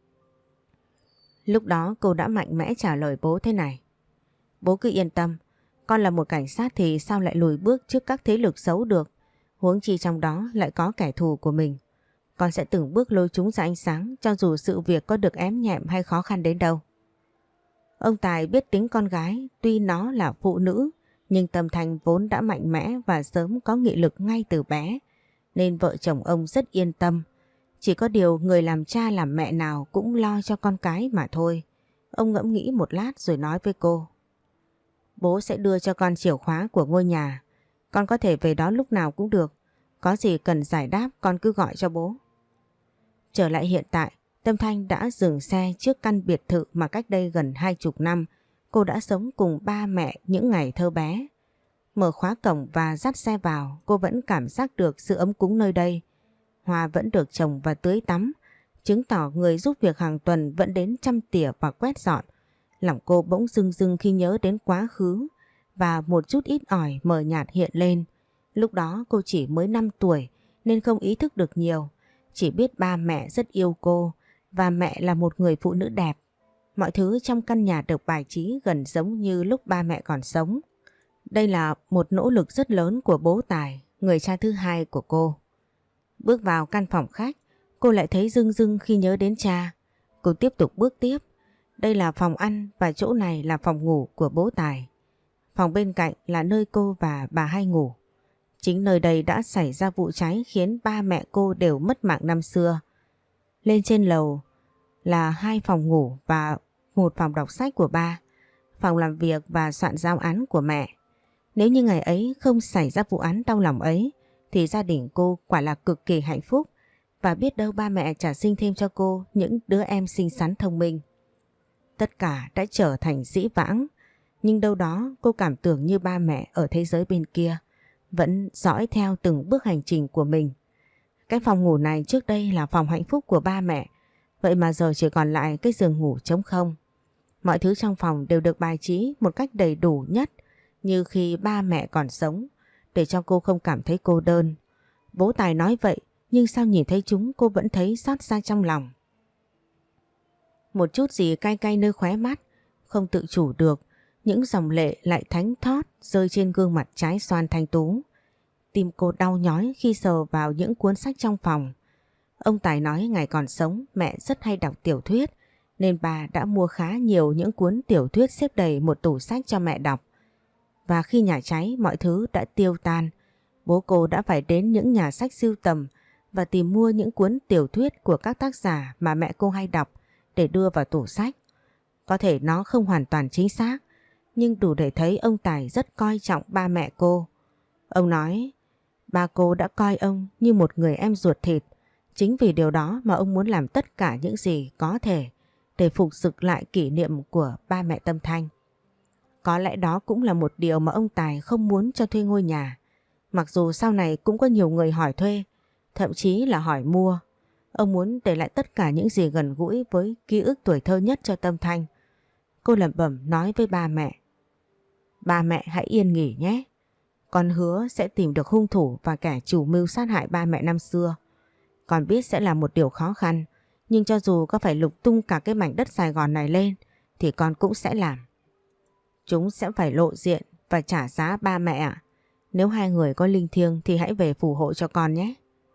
Speaker 1: Lúc đó cô đã mạnh mẽ trả lời bố thế này. Bố cứ yên tâm, con là một cảnh sát thì sao lại lùi bước trước các thế lực xấu được. Huống chi trong đó lại có kẻ thù của mình. Con sẽ từng bước lôi chúng ra ánh sáng cho dù sự việc có được ém nhẹm hay khó khăn đến đâu. Ông Tài biết tính con gái, tuy nó là phụ nữ, nhưng Tâm Thanh vốn đã mạnh mẽ và sớm có nghị lực ngay từ bé, nên vợ chồng ông rất yên tâm. Chỉ có điều người làm cha làm mẹ nào cũng lo cho con cái mà thôi. Ông ngẫm nghĩ một lát rồi nói với cô. Bố sẽ đưa cho con chìa khóa của ngôi nhà. Con có thể về đó lúc nào cũng được. Có gì cần giải đáp con cứ gọi cho bố. Trở lại hiện tại, Tâm Thanh đã dừng xe trước căn biệt thự mà cách đây gần 20 năm cô đã sống cùng ba mẹ những ngày thơ bé. Mở khóa cổng và dắt xe vào, cô vẫn cảm giác được sự ấm cúng nơi đây. Hoa vẫn được trồng và tưới tắm, chứng tỏ người giúp việc hàng tuần vẫn đến chăm tỉa và quét dọn. Lòng cô bỗng rưng rưng khi nhớ đến quá khứ và một chút ít ỏi mờ nhạt hiện lên. Lúc đó cô chỉ mới 5 tuổi nên không ý thức được nhiều, chỉ biết ba mẹ rất yêu cô và mẹ là một người phụ nữ đẹp. Mọi thứ trong căn nhà được bài trí gần giống như lúc ba mẹ còn sống. Đây là một nỗ lực rất lớn của bố Tài, người cha thứ hai của cô. Bước vào căn phòng khách, cô lại thấy rưng rưng khi nhớ đến cha. Cô tiếp tục bước tiếp. Đây là phòng ăn và chỗ này là phòng ngủ của bố Tài. Phòng bên cạnh là nơi cô và bà hay ngủ. Chính nơi đây đã xảy ra vụ cháy khiến ba mẹ cô đều mất mạng năm xưa. Lên trên lầu là 2 phòng ngủ và một phòng đọc sách của ba, phòng làm việc và soạn giáo án của mẹ. Nếu như ngày ấy không xảy ra vụ án đau lòng ấy thì gia đình cô quả là cực kỳ hạnh phúc, và biết đâu ba mẹ trả sinh thêm cho cô những đứa em xinh xắn thông minh. Tất cả đã trở thành dĩ vãng, nhưng đâu đó cô cảm tưởng như ba mẹ ở thế giới bên kia vẫn dõi theo từng bước hành trình của mình. Cái phòng ngủ này trước đây là phòng hạnh phúc của ba mẹ, vậy mà giờ chỉ còn lại cái giường ngủ trống không. Mọi thứ trong phòng đều được bài trí một cách đầy đủ nhất như khi ba mẹ còn sống, để cho cô không cảm thấy cô đơn. Bố Tài nói vậy, nhưng sao nhìn thấy chúng cô vẫn thấy xót xa trong lòng. Một chút gì cay cay nơi khóe mắt, không tự chủ được, những dòng lệ lại thánh thót rơi trên gương mặt trái xoan thanh tú. Tim cô đau nhói khi sờ vào những cuốn sách trong phòng. Ông Tài nói ngày còn sống mẹ rất hay đọc tiểu thuyết, nên bà đã mua khá nhiều những cuốn tiểu thuyết xếp đầy một tủ sách cho mẹ đọc. Và khi nhà cháy mọi thứ đã tiêu tan, bố cô đã phải đến những nhà sách sưu tầm và tìm mua những cuốn tiểu thuyết của các tác giả mà mẹ cô hay đọc để đưa vào tủ sách. Có thể nó không hoàn toàn chính xác, nhưng đủ để thấy ông Tài rất coi trọng ba mẹ cô. Ông nói ba cô đã coi ông như một người em ruột thịt. Chính vì điều đó mà ông muốn làm tất cả những gì có thể để phục dựng lại kỷ niệm của ba mẹ Tâm Thanh. Có lẽ đó cũng là một điều mà ông Tài không muốn cho thuê ngôi nhà. Mặc dù sau này cũng có nhiều người hỏi thuê, thậm chí là hỏi mua. Ông muốn để lại tất cả những gì gần gũi với ký ức tuổi thơ nhất cho Tâm Thanh. Cô lẩm bẩm nói với ba mẹ: ba mẹ hãy yên nghỉ nhé. Con hứa sẽ tìm được hung thủ và kẻ chủ mưu sát hại ba mẹ năm xưa. Con biết sẽ là một điều khó khăn, nhưng cho dù có phải lục tung cả cái mảnh đất Sài Gòn này lên thì con cũng sẽ làm. Chúng sẽ phải lộ diện và trả giá ba mẹ ạ. Nếu hai người có linh thiêng thì hãy về phù hộ cho con nhé.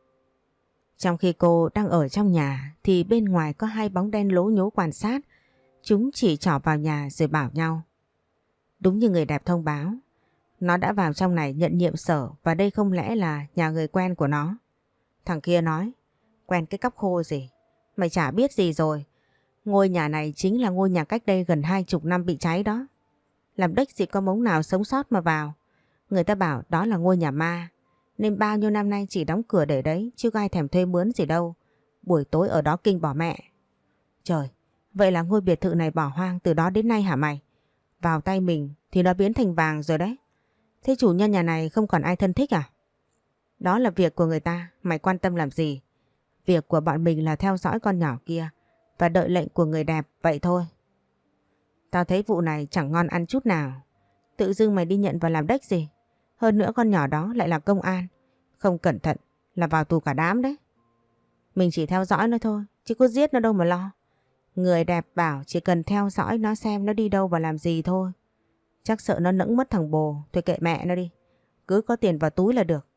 Speaker 1: Trong khi cô đang ở trong nhà thì bên ngoài có 2 bóng đen lố nhố quan sát. Chúng chỉ trỏ vào nhà rồi bảo nhau: đúng như người đẹp thông báo, nó đã vào trong này nhận nhiệm sở, và đây không lẽ là nhà người quen của nó. Thằng kia nói: quen cái cóc khô gì, mày chả biết gì rồi. Ngôi nhà này chính là ngôi nhà cách đây gần 20 năm bị cháy đó. Làm đếch gì có mống nào sống sót mà vào. Người ta bảo đó là ngôi nhà ma, nên bao nhiêu năm nay chỉ đóng cửa để đấy, chứ có ai thèm thuê mướn gì đâu. Buổi tối ở đó kinh bỏ mẹ. Trời, vậy là ngôi biệt thự này bỏ hoang từ đó đến nay hả mày? Vào tay mình thì nó biến thành vàng rồi đấy. Thế chủ nhân nhà này không còn ai thân thích à? Đó là việc của người ta, mày quan tâm làm gì? Việc của bọn mình là theo dõi con nhỏ kia và đợi lệnh của người đẹp vậy thôi. Tao thấy vụ này chẳng ngon ăn chút nào. Tự dưng mày đi nhận vào làm đếch gì? Hơn nữa con nhỏ đó lại là công an. Không cẩn thận là vào tù cả đám đấy. Mình chỉ theo dõi nó thôi, chứ có giết nó đâu mà lo. Người đẹp bảo chỉ cần theo dõi nó xem nó đi đâu và làm gì thôi. Chắc sợ nó nẫng mất thằng bồ, thôi kệ mẹ nó đi. Cứ có tiền vào túi là được.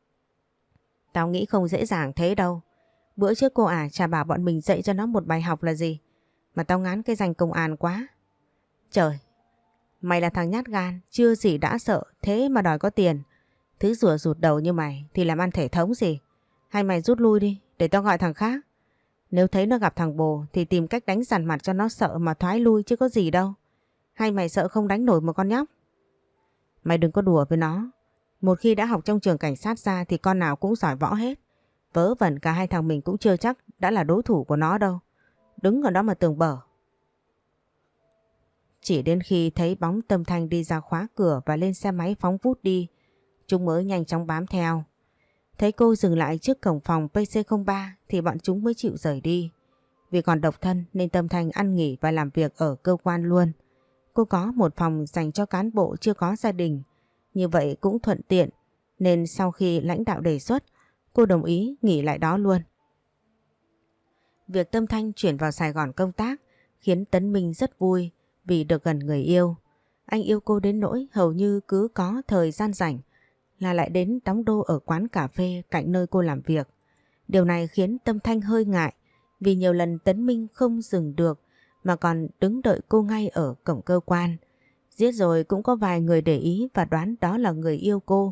Speaker 1: Tao nghĩ không dễ dàng thế đâu. Bữa trước cô chả bảo bọn mình dạy cho nó một bài học là gì, mà tao ngán cái danh công an quá. Trời, mày là thằng nhát gan, chưa gì đã sợ, thế mà đòi có tiền. Thứ rùa rụt đầu như mày thì làm ăn thể thống gì. Hay mày rút lui đi, để tao gọi thằng khác. Nếu thấy nó gặp thằng bồ thì tìm cách đánh dằn mặt cho nó sợ mà thoái lui chứ có gì đâu. Hay mày sợ không đánh nổi một con nhóc? Mày đừng có đùa với nó. Một khi đã học trong trường cảnh sát ra thì con nào cũng giỏi võ hết. Vớ vẩn cả hai thằng mình cũng chưa chắc đã là đối thủ của nó đâu. Đứng ở đó mà tưởng bở. Chỉ đến khi thấy bóng Tâm Thanh đi ra khóa cửa và lên xe máy phóng vút đi, chúng mới nhanh chóng bám theo. Thấy cô dừng lại trước cổng phòng PC03 thì bọn chúng mới chịu rời đi. Vì còn độc thân nên Tâm Thanh ăn nghỉ và làm việc ở cơ quan luôn. Cô có một phòng dành cho cán bộ chưa có gia đình. Như vậy cũng thuận tiện, nên sau khi lãnh đạo đề xuất, cô đồng ý nghỉ lại đó luôn. Việc Tâm Thanh chuyển vào Sài Gòn công tác khiến Tấn Minh rất vui vì được gần người yêu. Anh yêu cô đến nỗi hầu như cứ có thời gian rảnh là lại đến đóng đô ở quán cà phê cạnh nơi cô làm việc. Điều này khiến Tâm Thanh hơi ngại vì nhiều lần Tấn Minh không dừng được mà còn đứng đợi cô ngay ở cổng cơ quan. Giết rồi cũng có vài người để ý và đoán đó là người yêu cô,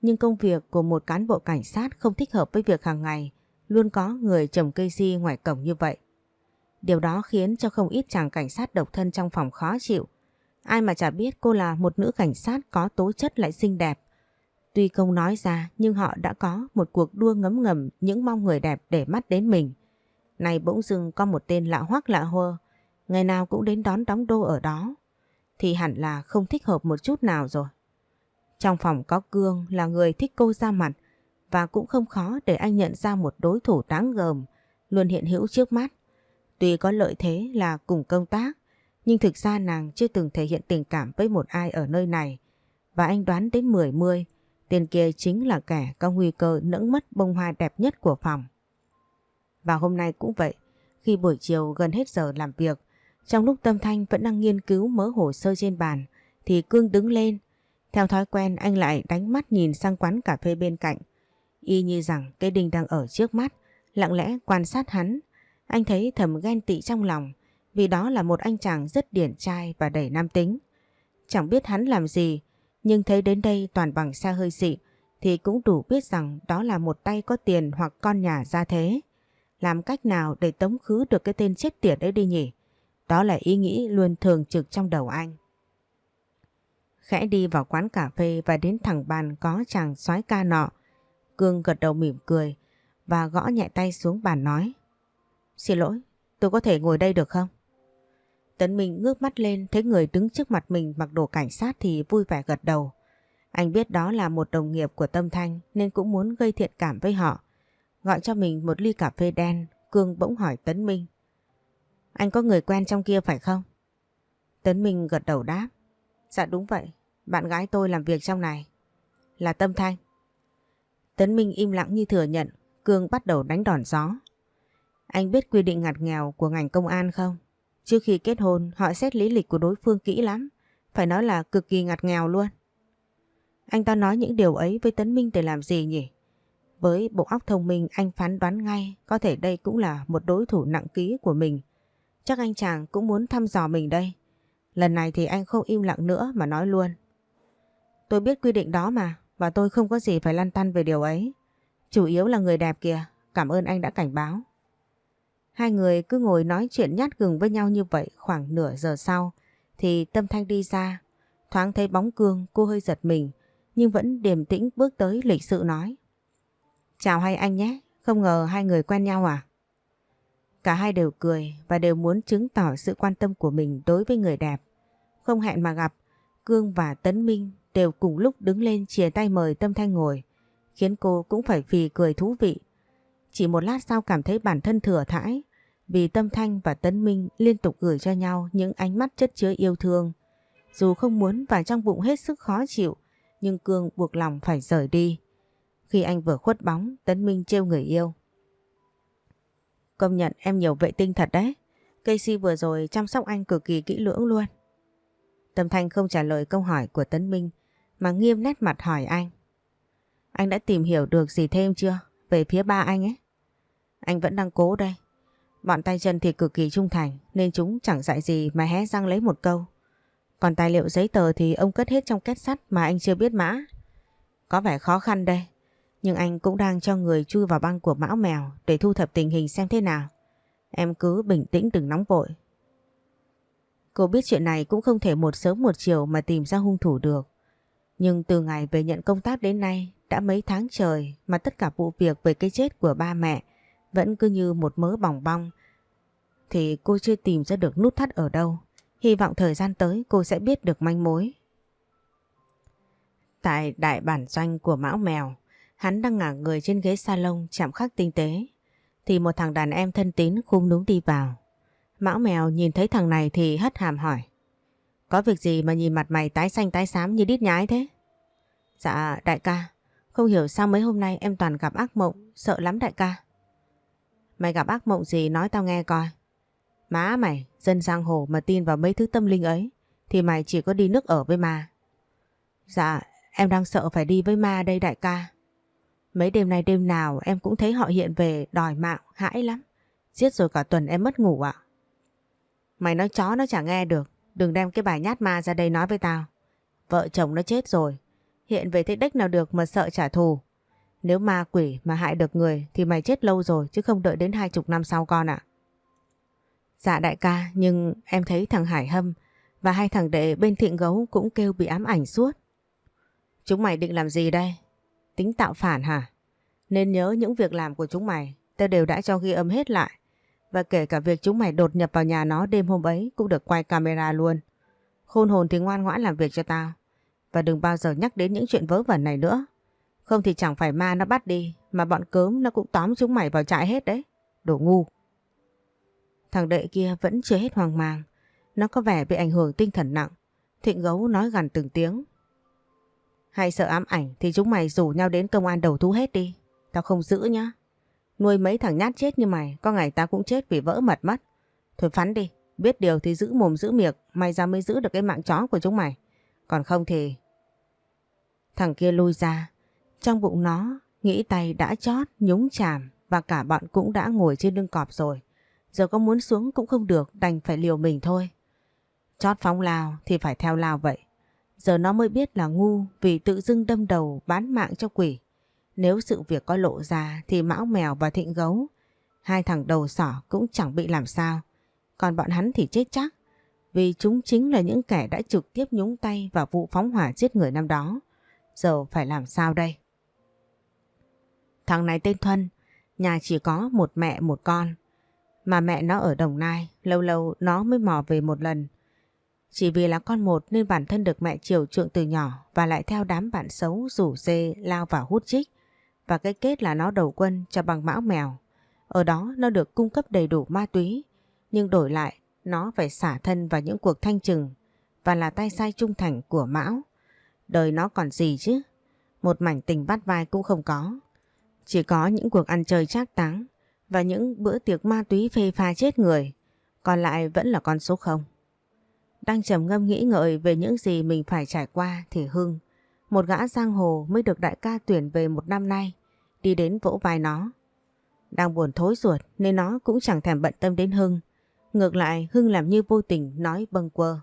Speaker 1: Nhưng công việc của một cán bộ cảnh sát không thích hợp với việc hàng ngày luôn có người trồng cây si ngoài cổng như vậy. Điều đó khiến cho không ít chàng cảnh sát độc thân trong phòng khó chịu. Ai mà chả biết cô là một nữ cảnh sát có tố chất lại xinh đẹp. Tuy không nói ra nhưng họ đã có một cuộc đua ngấm ngầm những mong người đẹp để mắt đến mình. Này bỗng dưng có một tên lạ hoắc lạ hơ, ngày nào cũng đến đón đóng đô ở đó, thì hẳn là không thích hợp một chút nào rồi. Trong phòng có Cương là người thích cô ra mặt và cũng không khó để anh nhận ra một đối thủ đáng gờm luôn hiện hữu trước mắt. Tuy có lợi thế là cùng công tác, nhưng thực ra nàng chưa từng thể hiện tình cảm với một ai ở nơi này. Và anh đoán đến 10 tên kia chính là kẻ có nguy cơ nẫng mất bông hoa đẹp nhất của phòng. Và hôm nay cũng vậy, khi buổi chiều gần hết giờ làm việc, trong lúc Tâm Thanh vẫn đang nghiên cứu mớ hồ sơ trên bàn, thì Cương đứng lên. Theo thói quen anh lại đánh mắt nhìn sang quán cà phê bên cạnh. Y như rằng cái đinh đang ở trước mắt, lặng lẽ quan sát hắn. Anh thấy thầm ghen tị trong lòng, vì đó là một anh chàng rất điển trai và đầy nam tính. Chẳng biết hắn làm gì, nhưng thấy đến đây toàn bằng xe hơi xịn thì cũng đủ biết rằng đó là một tay có tiền hoặc con nhà gia thế. Làm cách nào để tống khứ được cái tên chết tiệt ấy đi nhỉ? Đó là ý nghĩ luôn thường trực trong đầu anh. Khẽ đi vào quán cà phê và đến thẳng bàn có chàng soái ca nọ. Cương gật đầu mỉm cười và gõ nhẹ tay xuống bàn nói: "Xin lỗi, tôi có thể ngồi đây được không?" Tấn Minh ngước mắt lên thấy người đứng trước mặt mình mặc đồ cảnh sát thì vui vẻ gật đầu. Anh biết đó là một đồng nghiệp của Tâm Thanh nên cũng muốn gây thiện cảm với họ. Gọi cho mình một ly cà phê đen, Cương bỗng hỏi Tấn Minh: "Anh có người quen trong kia phải không?" Tấn Minh gật đầu đáp: "Dạ đúng vậy, bạn gái tôi làm việc trong này." "Là Tâm Thanh." Tấn Minh im lặng như thừa nhận. Cương bắt đầu đánh đòn gió: "Anh biết quy định ngặt nghèo của ngành công an không? Trước khi kết hôn họ xét lý lịch của đối phương kỹ lắm, phải nói là cực kỳ ngặt nghèo luôn." Anh ta nói những điều ấy với Tấn Minh để làm gì nhỉ? Với bộ óc thông minh anh phán đoán ngay có thể đây cũng là một đối thủ nặng ký của mình. Chắc anh chàng cũng muốn thăm dò mình đây. Lần này thì anh không im lặng nữa mà nói luôn: "Tôi biết quy định đó mà, và tôi không có gì phải lăn tăn về điều ấy. Chủ yếu là người đẹp kìa, cảm ơn anh đã cảnh báo." Hai người cứ ngồi nói chuyện nhát gừng với nhau như vậy khoảng nửa giờ sau thì Tâm Thanh đi ra. Thoáng thấy bóng Cương cô hơi giật mình nhưng vẫn điềm tĩnh bước tới lịch sự nói: "Chào hai anh nhé, không ngờ hai người quen nhau à?" Cả hai đều cười và đều muốn chứng tỏ sự quan tâm của mình đối với người đẹp. Không hẹn mà gặp, Cương và Tấn Minh đều cùng lúc đứng lên chìa tay mời Tâm Thanh ngồi, khiến cô cũng phải phì cười thú vị. Chỉ một lát sau cảm thấy bản thân thừa thãi vì Tâm Thanh và Tấn Minh liên tục gửi cho nhau những ánh mắt chất chứa yêu thương. Dù không muốn và trong bụng hết sức khó chịu, nhưng Cương buộc lòng phải rời đi. Khi anh vừa khuất bóng, Tấn Minh trêu người yêu: "Công nhận em nhiều vệ tinh thật đấy. Casey vừa rồi chăm sóc anh cực kỳ kỹ lưỡng luôn." Tâm Thanh không trả lời câu hỏi của Tấn Minh mà nghiêm nét mặt hỏi anh: "Anh đã tìm hiểu được gì thêm chưa về phía ba anh ấy?" "Anh vẫn đang cố đây. Bọn tay chân thì cực kỳ trung thành nên chúng chẳng dạy gì mà hé răng lấy một câu. Còn tài liệu giấy tờ thì ông cất hết trong két sắt mà anh chưa biết mã. Có vẻ khó khăn đây, nhưng anh cũng đang cho người chui vào băng của Mão Mèo để thu thập tình hình xem thế nào. Em cứ bình tĩnh đừng nóng vội." Cô biết chuyện này cũng không thể một sớm một chiều mà tìm ra hung thủ được. Nhưng từ ngày về nhận công tác đến nay đã mấy tháng trời mà tất cả vụ việc về cái chết của ba mẹ vẫn cứ như một mớ bòng bong, thì cô chưa tìm ra được nút thắt ở đâu. Hy vọng thời gian tới cô sẽ biết được manh mối. Tại đại bản doanh của Mão Mèo, hắn đang ngả người trên ghế salon chạm khắc tinh tế, thì một thằng đàn em thân tín khum núm đi vào. Mão Mèo nhìn thấy thằng này thì hất hàm hỏi: "Có việc gì mà nhìn mặt mày tái xanh tái xám như đít nhái thế?" "Dạ đại ca, không hiểu sao mấy hôm nay em toàn gặp ác mộng, sợ lắm đại ca." "Mày gặp ác mộng gì nói tao nghe coi." "Má mày, dân giang hồ mà tin vào mấy thứ tâm linh ấy thì mày chỉ có đi nước ở với ma." "Dạ em đang sợ phải đi với ma đây đại ca. Mấy đêm nay đêm nào em cũng thấy họ hiện về đòi mạng, hãi lắm. Giết rồi cả tuần em mất ngủ ạ." "Mày nói chó nó chả nghe được. Đừng đem cái bài nhát ma ra đây nói với tao. Vợ chồng nó chết rồi. Hiện về thế đếch nào được mà sợ trả thù. Nếu ma quỷ mà hại được người thì mày chết lâu rồi chứ không đợi đến 20 năm sau con ạ. Dạ đại ca, nhưng em thấy thằng Hải Hâm và hai thằng đệ bên Thịnh Gấu cũng kêu bị ám ảnh suốt. Chúng mày định làm gì đây? Tính tạo phản hả? Nên nhớ những việc làm của chúng mày, tao đều đã cho ghi âm hết lại. Và kể cả việc chúng mày đột nhập vào nhà nó đêm hôm ấy cũng được quay camera luôn. Khôn hồn thì ngoan ngoãn làm việc cho tao. Và đừng bao giờ nhắc đến những chuyện vớ vẩn này nữa. Không thì chẳng phải ma nó bắt đi, mà bọn cớm nó cũng tóm chúng mày vào trại hết đấy. Đồ ngu. Thằng đệ kia vẫn chưa hết hoang mang. Nó có vẻ bị ảnh hưởng tinh thần nặng. Thịnh Gấu nói gằn từng tiếng. Hay sợ ám ảnh thì chúng mày rủ nhau đến công an đầu thú hết đi. Tao không giữ nhá. Nuôi mấy thằng nhát chết như mày, có ngày tao cũng chết vì vỡ mật mất. Thôi phắn đi, biết điều thì giữ mồm giữ miệng, may ra mới giữ được cái mạng chó của chúng mày. Còn không thì... Thằng kia lui ra. Trong bụng nó, nghĩ tay đã chót, nhúng chàm và cả bọn cũng đã ngồi trên lưng cọp rồi. Giờ có muốn xuống cũng không được, đành phải liều mình thôi. Chót phóng lao thì phải theo lao vậy. Giờ nó mới biết là ngu vì tự dưng đâm đầu bán mạng cho quỷ. Nếu sự việc có lộ ra thì Mão Mèo và Thịnh Gấu, hai thằng đầu sỏ cũng chẳng bị làm sao. Còn bọn hắn thì chết chắc, vì chúng chính là những kẻ đã trực tiếp nhúng tay vào vụ phóng hỏa giết người năm đó. Giờ phải làm sao đây? Thằng này tên Thuân, nhà chỉ có một mẹ một con. Mà mẹ nó ở Đồng Nai, lâu lâu nó mới mò về một lần. Chỉ vì là con một nên bản thân được mẹ chiều chuộng từ nhỏ và lại theo đám bạn xấu rủ dê lao vào hút chích. Và cái kết là nó đầu quân cho bằng Mão Mèo. Ở đó nó được cung cấp đầy đủ ma túy, nhưng đổi lại nó phải xả thân vào những cuộc thanh trừng và là tay sai trung thành của Mão. Đời nó còn gì chứ? Một mảnh tình bắt vai cũng không có. Chỉ có những cuộc ăn chơi trác táng và những bữa tiệc ma túy phê pha chết người. Còn lại vẫn là con số 0. Đang trầm ngâm nghĩ ngợi về những gì mình phải trải qua thì Hưng, một gã giang hồ mới được đại ca tuyển về 1 năm nay, đi đến vỗ vai nó. Đang buồn thối ruột nên nó cũng chẳng thèm bận tâm đến Hưng. Ngược lại Hưng làm như vô tình nói bâng quơ.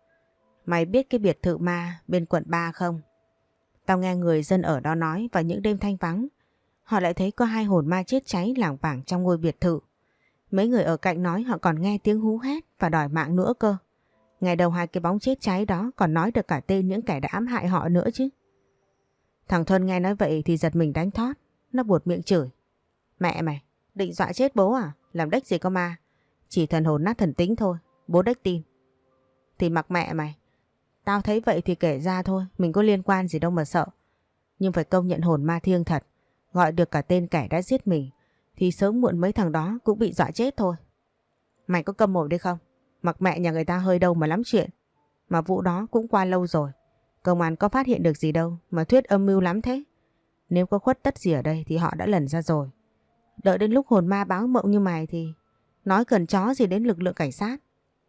Speaker 1: Mày biết cái biệt thự ma bên quận 3 không? Tao nghe người dân ở đó nói vào những đêm thanh vắng, họ lại thấy có 2 hồn ma chết cháy lảng vảng trong ngôi biệt thự. Mấy người ở cạnh nói họ còn nghe tiếng hú hét và đòi mạng nữa cơ. Ngày đầu 2 cái bóng chết cháy đó còn nói được cả tên những kẻ đã ám hại họ nữa chứ. Thằng Thuân nghe nói vậy thì giật mình đánh thót. Nó buột miệng chửi. Mẹ mày, định dọa chết bố à? Làm đếch gì có ma. Chỉ thần hồn nát thần tính thôi, bố đếch tin. Thì mặc mẹ mày. Tao thấy vậy thì kể ra thôi, mình có liên quan gì đâu mà sợ. Nhưng phải công nhận hồn ma thiêng thật. Gọi được cả tên kẻ đã giết mình thì sớm muộn mấy thằng đó cũng bị dọa chết thôi. Mày có câm mồm đi không? Mặc mẹ nhà người ta hơi đâu mà lắm chuyện. Mà vụ đó cũng qua lâu rồi. Công an có phát hiện được gì đâu mà thuyết âm mưu lắm thế. Nếu có khuất tất gì ở đây thì họ đã lần ra rồi. Đợi đến lúc hồn ma báo mộng như mày thì nói cần chó gì đến lực lượng cảnh sát.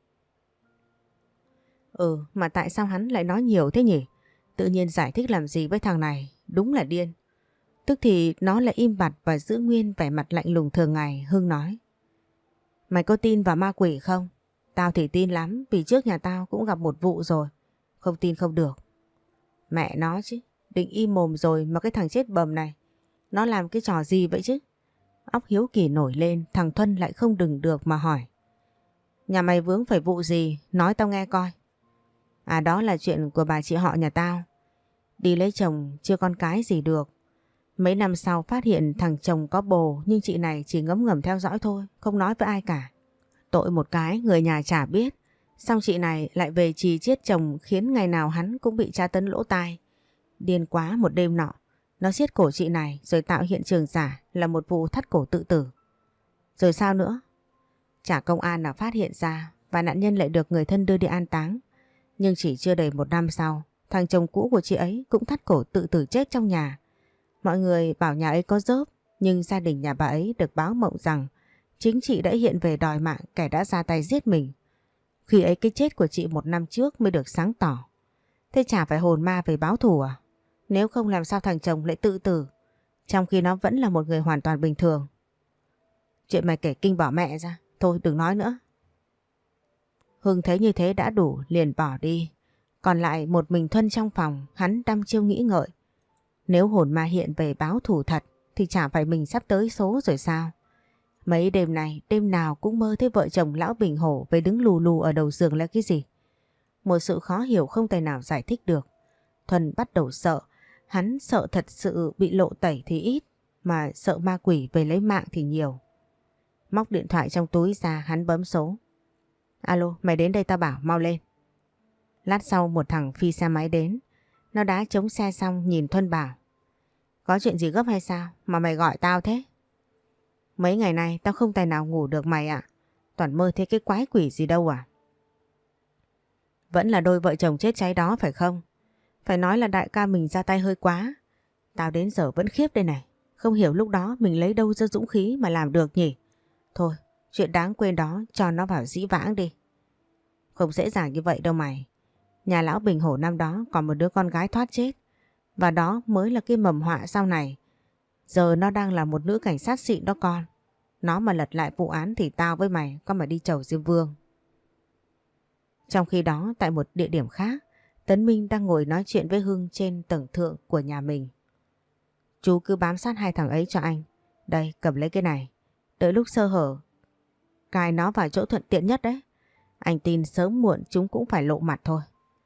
Speaker 1: Mà tại sao hắn lại nói nhiều thế nhỉ? Tự nhiên giải thích làm gì với thằng này, đúng là điên. Tức thì nó lại im bặt và giữ nguyên vẻ mặt lạnh lùng thường ngày. Hưng nói. Mày có tin vào ma quỷ không? Tao thì tin lắm vì trước nhà tao cũng gặp một vụ rồi. Không tin không được. Mẹ nó chứ, định im mồm rồi mà cái thằng chết bầm này, nó làm cái trò gì vậy chứ? Óc hiếu kỳ nổi lên, thằng Thuân lại không đừng được mà hỏi. Nhà mày vướng phải vụ gì, nói tao nghe coi. À đó là chuyện của bà chị họ nhà tao. Đi lấy chồng chưa con cái gì được. Mấy năm sau phát hiện thằng chồng có bồ nhưng chị này chỉ ngấm ngầm theo dõi thôi, không nói với ai cả. Tội một cái người nhà chả biết. Xong chị này lại về chì chiết chồng khiến ngày nào hắn cũng bị tra tấn lỗ tai. Điên quá một đêm nọ, nó siết cổ chị này rồi tạo hiện trường giả là một vụ thắt cổ tự tử. Rồi sao nữa? Chả công an nào phát hiện ra và nạn nhân lại được người thân đưa đi an táng. Nhưng chỉ chưa đầy 1 năm sau, thằng chồng cũ của chị ấy cũng thắt cổ tự tử chết trong nhà. Mọi người bảo nhà ấy có dớp, nhưng gia đình nhà bà ấy được báo mộng rằng chính chị đã hiện về đòi mạng kẻ đã ra tay giết mình. Khi ấy cái chết của chị 1 năm trước mới được sáng tỏ. Thế chả phải hồn ma về báo thù à? Nếu không làm sao thằng chồng lại tự tử, trong khi nó vẫn là một người hoàn toàn bình thường. Chuyện mày kể kinh bỏ mẹ ra, thôi đừng nói nữa. Hưng thấy như thế đã đủ liền bỏ đi. Còn lại một mình Thuân trong phòng, hắn đăm chiêu nghĩ ngợi. Nếu hồn ma hiện về báo thù thật thì chả phải mình sắp tới số rồi sao? Mấy đêm này, đêm nào cũng mơ thấy vợ chồng lão Bình Hổ về đứng lù lù ở đầu giường là cái gì? Một sự khó hiểu không thể nào giải thích được. Thuần bắt đầu sợ. Hắn sợ thật sự bị lộ tẩy thì ít, mà sợ ma quỷ về lấy mạng thì nhiều. Móc điện thoại trong túi ra, hắn bấm số. Alo, mày đến đây tao bảo, mau lên. Lát sau một thằng phi xe máy đến. Nó đã chống xe xong nhìn Thuân bảo. Có chuyện gì gấp hay sao mà mày gọi tao thế? Mấy ngày nay tao không tài nào ngủ được mày ạ. Toàn mơ thấy cái quái quỷ gì đâu à? Vẫn là đôi vợ chồng chết cháy đó phải không? Phải nói là đại ca mình ra tay hơi quá. Tao đến giờ vẫn khiếp đây này. Không hiểu lúc đó mình lấy đâu ra dũng khí mà làm được nhỉ? Thôi, chuyện đáng quên đó cho nó vào dĩ vãng đi. Không dễ dàng như vậy đâu mày. Nhà lão Bình Hổ năm đó còn một đứa con gái thoát chết. Và đó mới là cái mầm họa sau này. Giờ nó đang là một nữ cảnh sát xịn đó con. Nó mà lật lại vụ án thì tao với mày có mà đi chầu Diêm Vương. Trong khi đó tại một địa điểm khác, Tấn Minh đang ngồi nói chuyện với Hưng trên tầng thượng của nhà mình. Chú cứ bám sát hai thằng ấy cho anh. Đây, cầm lấy cái này. Đợi lúc sơ hở, cài nó vào chỗ thuận tiện nhất đấy. Anh tin sớm muộn chúng cũng phải lộ mặt thôi.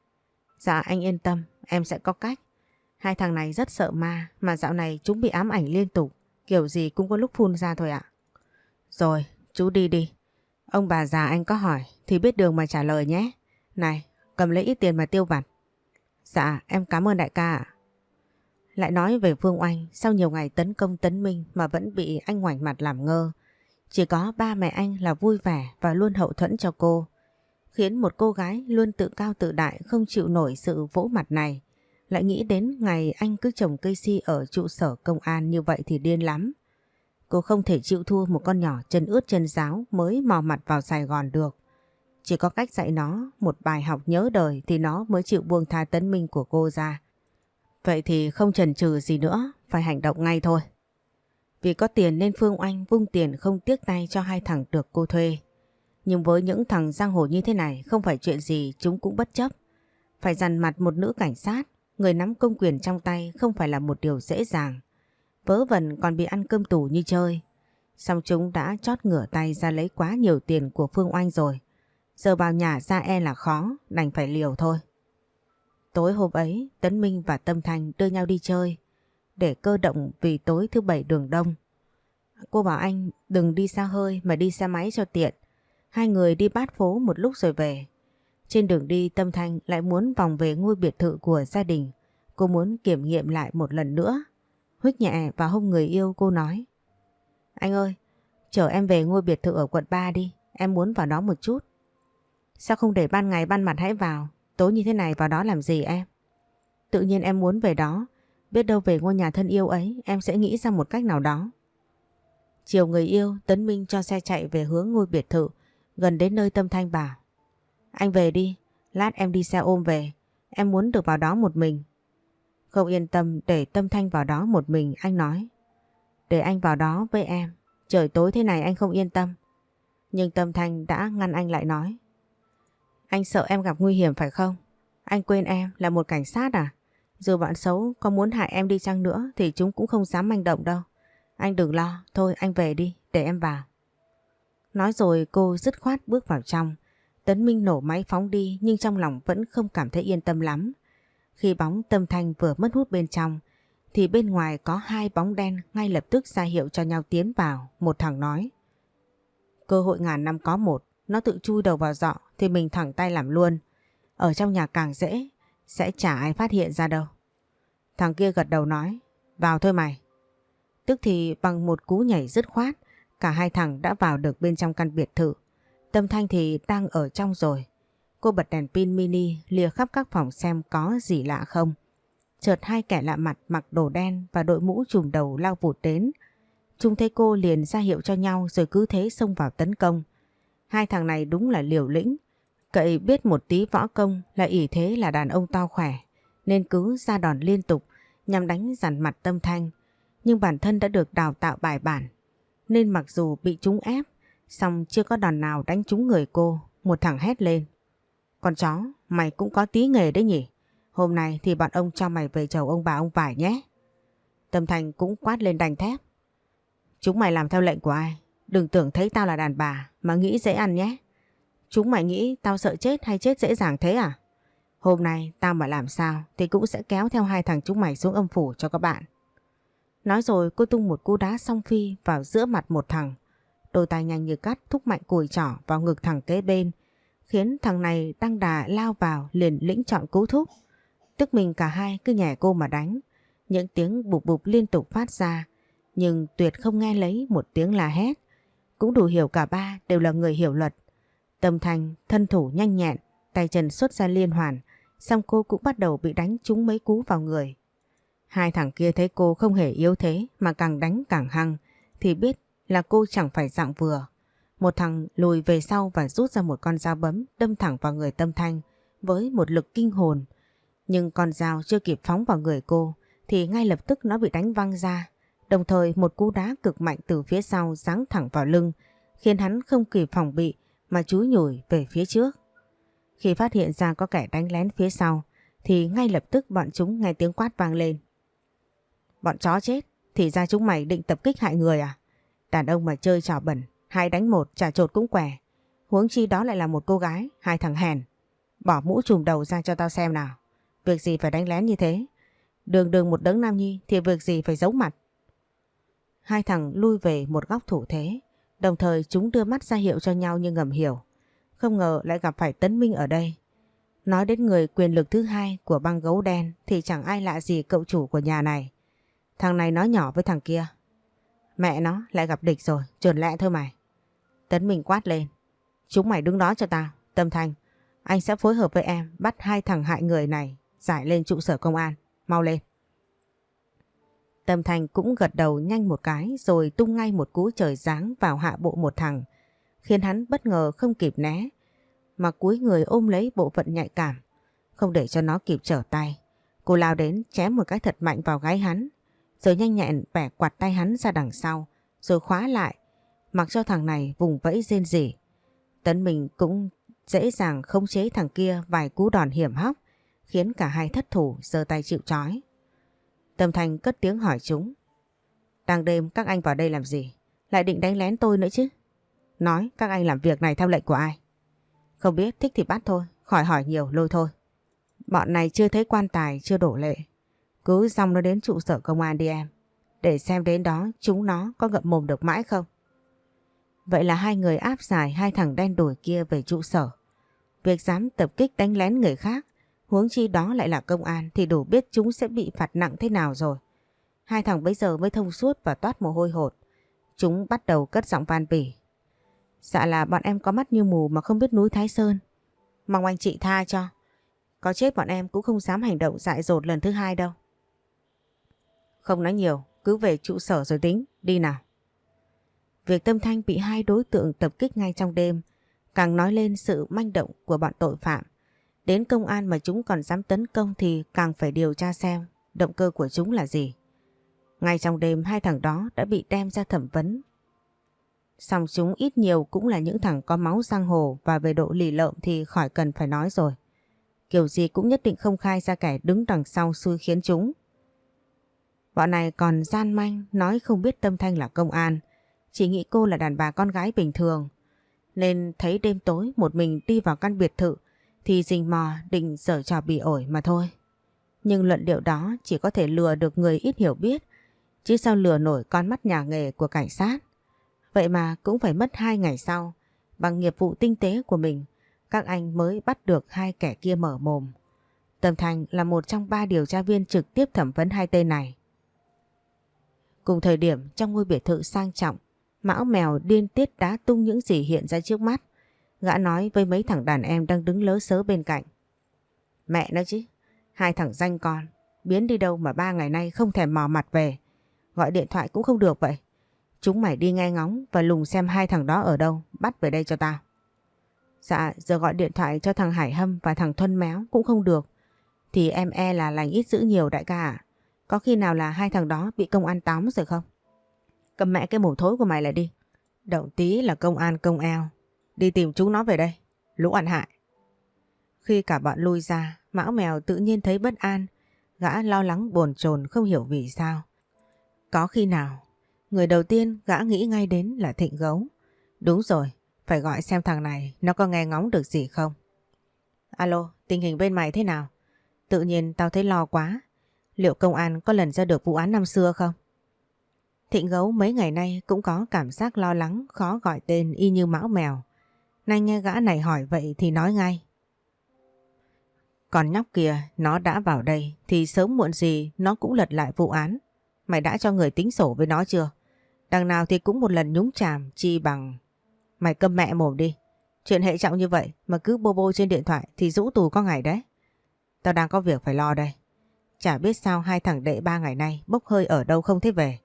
Speaker 1: Dạ anh yên tâm, em sẽ có cách. Hai thằng này rất sợ ma, mà dạo này chúng bị ám ảnh liên tục. Kiểu gì cũng có lúc phun ra thôi ạ. Rồi, chú đi đi. Ông bà già anh có hỏi thì biết đường mà trả lời nhé. Này, cầm lấy ít tiền mà tiêu vặt. Dạ, em cảm ơn đại ca ạ. Lại nói về Phương Oanh, sau nhiều ngày tấn công Tấn Minh mà vẫn bị anh ngoảnh mặt làm ngơ. Chỉ có ba mẹ anh là vui vẻ và luôn hậu thuẫn cho cô. Khiến một cô gái luôn tự cao tự đại không chịu nổi sự vỗ mặt này. Lại nghĩ đến ngày anh cứ trồng cây si ở trụ sở công an như vậy thì điên lắm. Cô không thể chịu thua một con nhỏ chân ướt chân ráo mới mò mặt vào Sài Gòn được. Chỉ có cách dạy nó một bài học nhớ đời thì nó mới chịu buông tha Tấn Minh của cô ra. Vậy thì không chần chừ gì nữa, phải hành động ngay thôi. Vì có tiền nên Phương Oanh vung tiền không tiếc tay cho hai thằng được cô thuê. Nhưng với những thằng giang hồ như thế này không phải chuyện gì chúng cũng bất chấp. Phải dằn mặt một nữ cảnh sát, người nắm công quyền trong tay không phải là một điều dễ dàng. Vớ vẩn còn bị ăn cơm tù như chơi. Xong chúng đã chót ngửa tay ra lấy quá nhiều tiền của Phương Oanh rồi. Giờ vào nhà ra e là khó, đành phải liều thôi. Tối hôm ấy, Tấn Minh và Tâm Thanh đưa nhau đi chơi. Để cơ động vì tối thứ bảy đường đông. Cô bảo anh đừng đi xa hơi mà đi xe máy cho tiện. Hai người đi bát phố một lúc rồi về. Trên đường đi Tâm Thanh lại muốn vòng về ngôi biệt thự của gia đình. Cô muốn kiểm nghiệm lại một lần nữa. Huých nhẹ vào hông người yêu cô nói. Anh ơi, chở em về ngôi biệt thự ở quận 3 đi. Em muốn vào đó một chút. Sao không để ban ngày ban mặt hãy vào? Tối như thế này vào đó làm gì em? Tự nhiên em muốn về đó. Biết đâu về ngôi nhà thân yêu ấy em sẽ nghĩ ra một cách nào đó. Chiều người yêu, Tấn Minh cho xe chạy về hướng ngôi biệt thự. Gần đến nơi Tâm Thanh bảo. Anh về đi, lát em đi xe ôm về. Em muốn được vào đó một mình. Không yên tâm để Tâm Thanh vào đó một mình, anh nói. Để anh vào đó với em. Trời tối thế này anh không yên tâm. Nhưng Tâm Thanh đã ngăn anh lại nói. Anh sợ em gặp nguy hiểm phải không? Anh quên em là một cảnh sát à? Dù bọn xấu có muốn hại em đi chăng nữa thì chúng cũng không dám manh động đâu. Anh đừng lo, thôi anh về đi, để em vào. Nói rồi cô dứt khoát bước vào trong. Tấn Minh nổ máy phóng đi nhưng trong lòng vẫn không cảm thấy yên tâm lắm. Khi bóng Tâm Thanh vừa mất hút bên trong thì bên ngoài có hai bóng đen ngay lập tức ra hiệu cho nhau tiến vào. Một thằng nói. Cơ hội ngàn năm có một, nó tự chui đầu vào giọ thì mình thẳng tay làm luôn. Ở trong nhà càng dễ, sẽ chả ai phát hiện ra đâu. Thằng kia gật đầu nói. Vào thôi mày. Tức thì bằng một cú nhảy dứt khoát, cả hai thằng đã vào được bên trong căn biệt thự. Tâm Thanh thì đang ở trong rồi. Cô bật đèn pin mini lìa khắp các phòng xem có gì lạ không. Chợt hai kẻ lạ mặt mặc đồ đen và đội mũ trùm đầu lao vụt đến. Chúng thấy cô liền ra hiệu cho nhau rồi cứ thế xông vào tấn công. Hai thằng này đúng là liều lĩnh. Cậy biết một tí võ công là ỷ thế là đàn ông to khỏe. Nên cứ ra đòn liên tục nhằm đánh dằn mặt Tâm Thanh. Nhưng bản thân đã được đào tạo bài bản. Nên mặc dù bị chúng ép, song chưa có đòn nào đánh trúng người cô. Một thằng hét lên. Con chó, mày cũng có tí nghề đấy nhỉ? Hôm nay thì bọn ông cho mày về chầu ông bà ông vải nhé. Tâm Thanh cũng quát lên đành thép. Chúng mày làm theo lệnh của ai? Đừng tưởng thấy tao là đàn bà mà nghĩ dễ ăn nhé. Chúng mày nghĩ tao sợ chết hay chết dễ dàng thế à? Hôm nay tao mà làm sao thì cũng sẽ kéo theo hai thằng chúng mày xuống âm phủ cho các bạn. Nói rồi cô tung một cú đá song phi vào giữa mặt một thằng. Đôi tay nhanh như cắt thúc mạnh cùi trỏ vào ngực thằng kế bên, khiến thằng này đang đà lao vào liền lĩnh chọn cú thúc. Tức mình cả hai cứ nhảy cô mà đánh. Những tiếng bụp bụp liên tục phát ra, nhưng Tuyệt không nghe lấy một tiếng la hét. Cũng đủ hiểu cả ba đều là người hiểu luật. Tâm Thanh thân thủ nhanh nhẹn, tay chân xuất ra liên hoàn, xong cô cũng bắt đầu bị đánh trúng mấy cú vào người. Hai thằng kia thấy cô không hề yếu thế mà càng đánh càng hăng, thì biết là cô chẳng phải dạng vừa. Một thằng lùi về sau và rút ra một con dao bấm đâm thẳng vào người Tâm Thanh với một lực kinh hồn. Nhưng con dao chưa kịp phóng vào người cô thì ngay lập tức nó bị đánh văng ra. Đồng thời một cú đá cực mạnh từ phía sau giáng thẳng vào lưng, khiến hắn không kịp phòng bị mà chúi nhủi về phía trước. Khi phát hiện ra có kẻ đánh lén phía sau thì ngay lập tức bọn chúng nghe tiếng quát vang lên. Bọn chó chết, thì ra chúng mày định tập kích hại người à? Đàn ông mà chơi trò bẩn, 2 đánh 1 chả chột cũng què. Huống chi đó lại là một cô gái, hai thằng hèn. Bỏ mũ trùm đầu ra cho tao xem nào. Việc gì phải đánh lén như thế? Đường đường một đấng nam nhi thì việc gì phải giấu mặt? Hai thằng lui về một góc thủ thế, đồng thời chúng đưa mắt ra hiệu cho nhau như ngầm hiểu. Không ngờ lại gặp phải Tấn Minh ở đây. Nói đến người quyền lực thứ hai của băng gấu đen thì chẳng ai lạ gì cậu chủ của nhà này. Thằng này nói nhỏ với thằng kia. Mẹ nó lại gặp địch rồi, trườn lẹ thôi mày. Tấn Minh quát lên. Chúng mày đứng đó cho tao. Tâm Thanh, anh sẽ phối hợp với em bắt hai thằng hại người này giải lên trụ sở công an. Mau lên. Tâm Thanh cũng gật đầu nhanh một cái rồi tung ngay một cú trời giáng vào hạ bộ một thằng, khiến hắn bất ngờ không kịp né, mà cúi người ôm lấy bộ phận nhạy cảm, không để cho nó kịp trở tay. Cô lao đến chém một cái thật mạnh vào gáy hắn, rồi nhanh nhẹn bẻ quạt tay hắn ra đằng sau, rồi khóa lại, mặc cho thằng này vùng vẫy rên rỉ. Tấn Minh cũng dễ dàng khống chế thằng kia vài cú đòn hiểm hóc, khiến cả hai thất thủ giơ tay chịu trói. Tâm Thanh cất tiếng hỏi chúng. Đang đêm các anh vào đây làm gì? Lại định đánh lén tôi nữa chứ? Nói các anh làm việc này theo lệnh của ai? Không biết, thích thì bắt thôi, khỏi hỏi nhiều lôi thôi. Bọn này chưa thấy quan tài chưa đổ lệ. Cứ dòng nó đến trụ sở công an đi em. Để xem đến đó chúng nó có ngậm mồm được mãi không? Vậy là hai người áp giải hai thằng đen đủi kia về trụ sở. Việc dám tập kích đánh lén người khác, huống chi đó lại là công an, thì đủ biết chúng sẽ bị phạt nặng thế nào rồi. Hai thằng bây giờ mới thông suốt và toát mồ hôi hột. Chúng bắt đầu cất giọng van vỉ. Dạ là bọn em có mắt như mù mà không biết núi Thái Sơn. Mong anh chị tha cho. Có chết bọn em cũng không dám hành động dại dột lần thứ hai đâu. Không nói nhiều, cứ về trụ sở rồi tính, đi nào. Việc Tâm Thanh bị hai đối tượng tập kích ngay trong đêm càng nói lên sự manh động của bọn tội phạm. Đến công an mà chúng còn dám tấn công thì càng phải điều tra xem động cơ của chúng là gì. Ngay trong đêm hai thằng đó đã bị đem ra thẩm vấn. Song chúng ít nhiều cũng là những thằng có máu giang hồ, và về độ lì lợm thì khỏi cần phải nói rồi. Kiểu gì cũng nhất định không khai ra kẻ đứng đằng sau xui khiến chúng. Bọn này còn gian manh nói không biết Tâm Thanh là công an, chỉ nghĩ cô là đàn bà con gái bình thường. Nên thấy đêm tối một mình đi vào căn biệt thự thì rình mò định giở trò bỉ ổi mà thôi. Nhưng luận điệu đó chỉ có thể lừa được người ít hiểu biết, chứ sao lừa nổi con mắt nhà nghề của cảnh sát. Vậy mà cũng phải mất 2 ngày sau, bằng nghiệp vụ tinh tế của mình, các anh mới bắt được hai kẻ kia mở mồm. Tâm Thanh là một trong 3 điều tra viên trực tiếp thẩm vấn hai tên này. Cùng thời điểm trong ngôi biệt thự sang trọng, Mão Mèo điên tiết đá tung những gì hiện ra trước mắt. Gã nói với mấy thằng đàn em đang đứng lớ sớ bên cạnh. Mẹ nó chứ, hai thằng danh con, biến đi đâu mà 3 ngày nay không thèm mò mặt về. Gọi điện thoại cũng không được vậy. Chúng mày đi nghe ngóng và lùng xem hai thằng đó ở đâu, bắt về đây cho tao. Dạ, giờ gọi điện thoại cho thằng Hải Hâm và thằng Thuân Méo cũng không được. Thì em là lành ít dữ nhiều đại ca ạ. Có khi nào là hai thằng đó bị công an tóm rồi không? Cầm mẹ cái mồm thối của mày lại đi. Đậu tí là công an công eo. Đi tìm chúng nó về đây. Lũ ăn hại. Khi cả bọn lui ra, Mão Mèo tự nhiên thấy bất an. Gã lo lắng bồn chồn không hiểu vì sao. Có khi nào, người đầu tiên gã nghĩ ngay đến là Thịnh Gấu. Đúng rồi, phải gọi xem thằng này nó có nghe ngóng được gì không. Alo, tình hình bên mày thế nào? Tự nhiên tao thấy lo quá. Liệu công an có lần ra được vụ án năm xưa không? Thịnh Gấu mấy ngày nay cũng có cảm giác lo lắng, khó gọi tên y như Mão Mèo. Nay nghe gã này hỏi vậy thì nói ngay. Còn nhóc kia nó đã vào đây thì sớm muộn gì nó cũng lật lại vụ án. Mày đã cho người tính sổ với nó chưa? Đằng nào thì cũng một lần nhúng chàm chi bằng... Mày câm mẹ mồm đi. Chuyện hệ trọng như vậy mà cứ bô bô trên điện thoại thì rũ tù có ngày đấy. Tao đang có việc phải lo đây. Chả biết sao hai thằng đệ 3 ngày nay bốc hơi ở đâu không thấy về.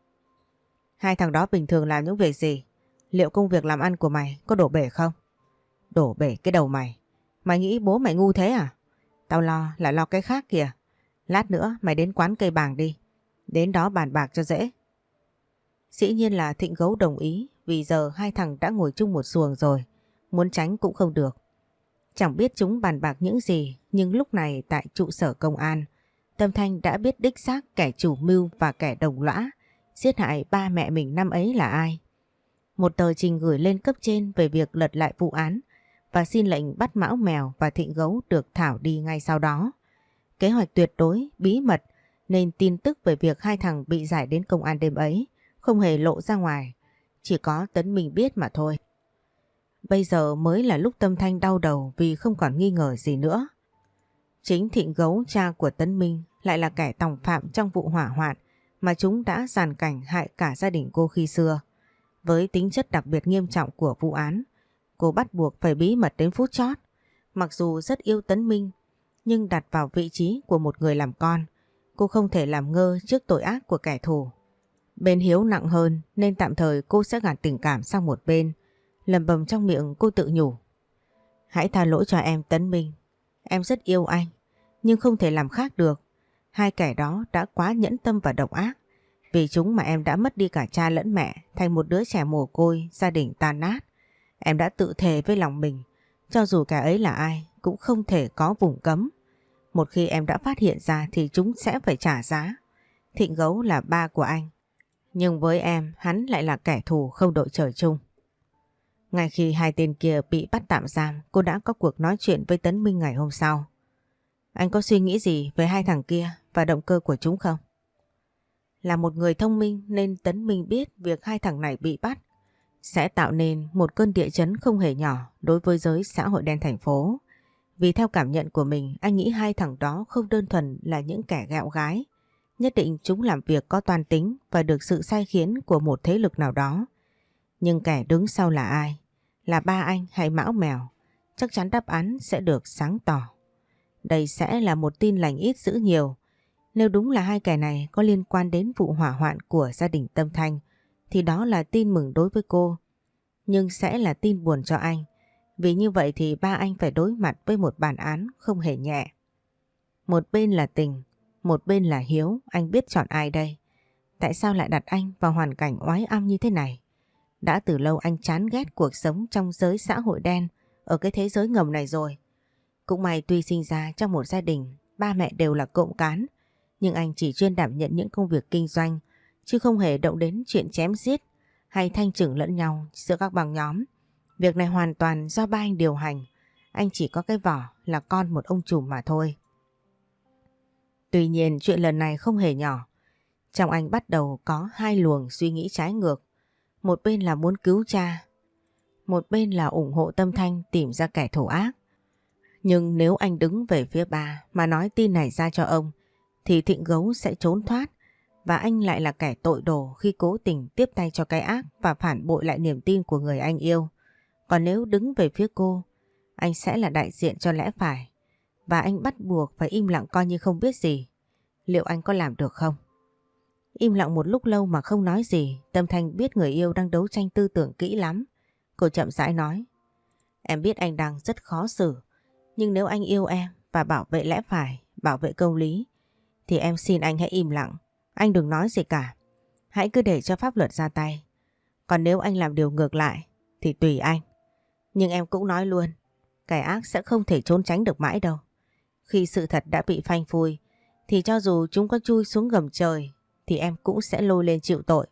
Speaker 1: Hai thằng đó bình thường làm những việc gì? Liệu công việc làm ăn của mày có đổ bể không? Đổ bể cái đầu mày. Mày nghĩ bố mày ngu thế à? Tao lo là lo cái khác kìa. Lát nữa mày đến quán cây bàng đi. Đến đó bàn bạc cho dễ. Dĩ nhiên là Thịnh Gấu đồng ý vì giờ hai thằng đã ngồi chung một xuồng rồi. Muốn tránh cũng không được. Chẳng biết chúng bàn bạc những gì nhưng lúc này tại trụ sở công an Tâm Thanh đã biết đích xác kẻ chủ mưu và kẻ đồng lõa giết hại ba mẹ mình năm ấy là ai. Một tờ trình gửi lên cấp trên về việc lật lại vụ án và xin lệnh bắt Mão Mèo và Thịnh Gấu được thảo đi ngay sau đó. Kế hoạch tuyệt đối, bí mật nên tin tức về việc hai thằng bị giải đến công an đêm ấy không hề lộ ra ngoài, chỉ có Tấn Minh biết mà thôi. Bây giờ mới là lúc Tâm Thanh đau đầu vì không còn nghi ngờ gì nữa. Chính Thịnh Gấu, cha của Tấn Minh, lại là kẻ tòng phạm trong vụ hỏa hoạn mà chúng đã giàn cảnh hại cả gia đình cô khi xưa. Với tính chất đặc biệt nghiêm trọng của vụ án, cô bắt buộc phải bí mật đến phút chót. Mặc dù rất yêu Tấn Minh, nhưng đặt vào vị trí của một người làm con, cô không thể làm ngơ trước tội ác của kẻ thù. Bên hiếu nặng hơn nên tạm thời cô sẽ gạt tình cảm sang một bên. Lầm bầm trong miệng cô tự nhủ. Hãy tha lỗi cho em Tấn Minh. Em rất yêu anh, nhưng không thể làm khác được. Hai kẻ đó đã quá nhẫn tâm và độc ác. Vì chúng mà em đã mất đi cả cha lẫn mẹ, thành một đứa trẻ mồ côi, gia đình tan nát. Em đã tự thề với lòng mình, cho dù kẻ ấy là ai cũng không thể có vùng cấm. Một khi em đã phát hiện ra thì chúng sẽ phải trả giá. Thịnh Gấu là ba của anh, nhưng với em hắn lại là kẻ thù không đội trời chung. Ngay khi hai tên kia bị bắt tạm giam, cô đã có cuộc nói chuyện với Tấn Minh ngày hôm sau. Anh có suy nghĩ gì về hai thằng kia và động cơ của chúng không? Là một người thông minh nên Tấn Minh biết việc hai thằng này bị bắt sẽ tạo nên một cơn địa chấn không hề nhỏ đối với giới xã hội đen thành phố. Vì theo cảm nhận của mình, anh nghĩ hai thằng đó không đơn thuần là những kẻ ghẹo gái. Nhất định chúng làm việc có toan tính và được sự sai khiến của một thế lực nào đó. Nhưng kẻ đứng sau là ai? Là ba anh hay Mão Mèo? Chắc chắn đáp án sẽ được sáng tỏ. Đây sẽ là một tin lành ít dữ nhiều. Nếu đúng là hai kẻ này có liên quan đến vụ hỏa hoạn của gia đình Tâm Thanh thì đó là tin mừng đối với cô. Nhưng sẽ là tin buồn cho anh. Vì như vậy thì ba anh phải đối mặt với một bản án không hề nhẹ. Một bên là tình, một bên là hiếu, anh biết chọn ai đây? Tại sao lại đặt anh vào hoàn cảnh oái oăm như thế này? Đã từ lâu anh chán ghét cuộc sống trong giới xã hội đen ở cái thế giới ngầm này rồi. Cũng may tuy sinh ra trong một gia đình, ba mẹ đều là cộng cán, nhưng anh chỉ chuyên đảm nhận những công việc kinh doanh, chứ không hề động đến chuyện chém giết hay thanh trừng lẫn nhau giữa các băng nhóm. Việc này hoàn toàn do ba anh điều hành, anh chỉ có cái vỏ là con một ông trùm mà thôi. Tuy nhiên chuyện lần này không hề nhỏ. Trong anh bắt đầu có hai luồng suy nghĩ trái ngược. Một bên là muốn cứu cha, một bên là ủng hộ Tâm Thanh tìm ra kẻ thù ác. Nhưng nếu anh đứng về phía ba mà nói tin này ra cho ông thì Thịnh Gấu sẽ trốn thoát và anh lại là kẻ tội đồ khi cố tình tiếp tay cho cái ác và phản bội lại niềm tin của người anh yêu. Còn nếu đứng về phía cô, anh sẽ là đại diện cho lẽ phải và anh bắt buộc phải im lặng coi như không biết gì. Liệu anh có làm được không? Im lặng một lúc lâu mà không nói gì, Tâm Thanh biết người yêu đang đấu tranh tư tưởng kỹ lắm. Cô chậm rãi nói. Em biết anh đang rất khó xử, nhưng nếu anh yêu em và bảo vệ lẽ phải, bảo vệ công lý, thì em xin anh hãy im lặng. Anh đừng nói gì cả. Hãy cứ để cho pháp luật ra tay. Còn nếu anh làm điều ngược lại, thì tùy anh. Nhưng em cũng nói luôn, Kẻ ác sẽ không thể trốn tránh được mãi đâu. Khi sự thật đã bị phanh phui thì cho dù chúng có chui xuống gầm trời thì em cũng sẽ lôi lên chịu tội.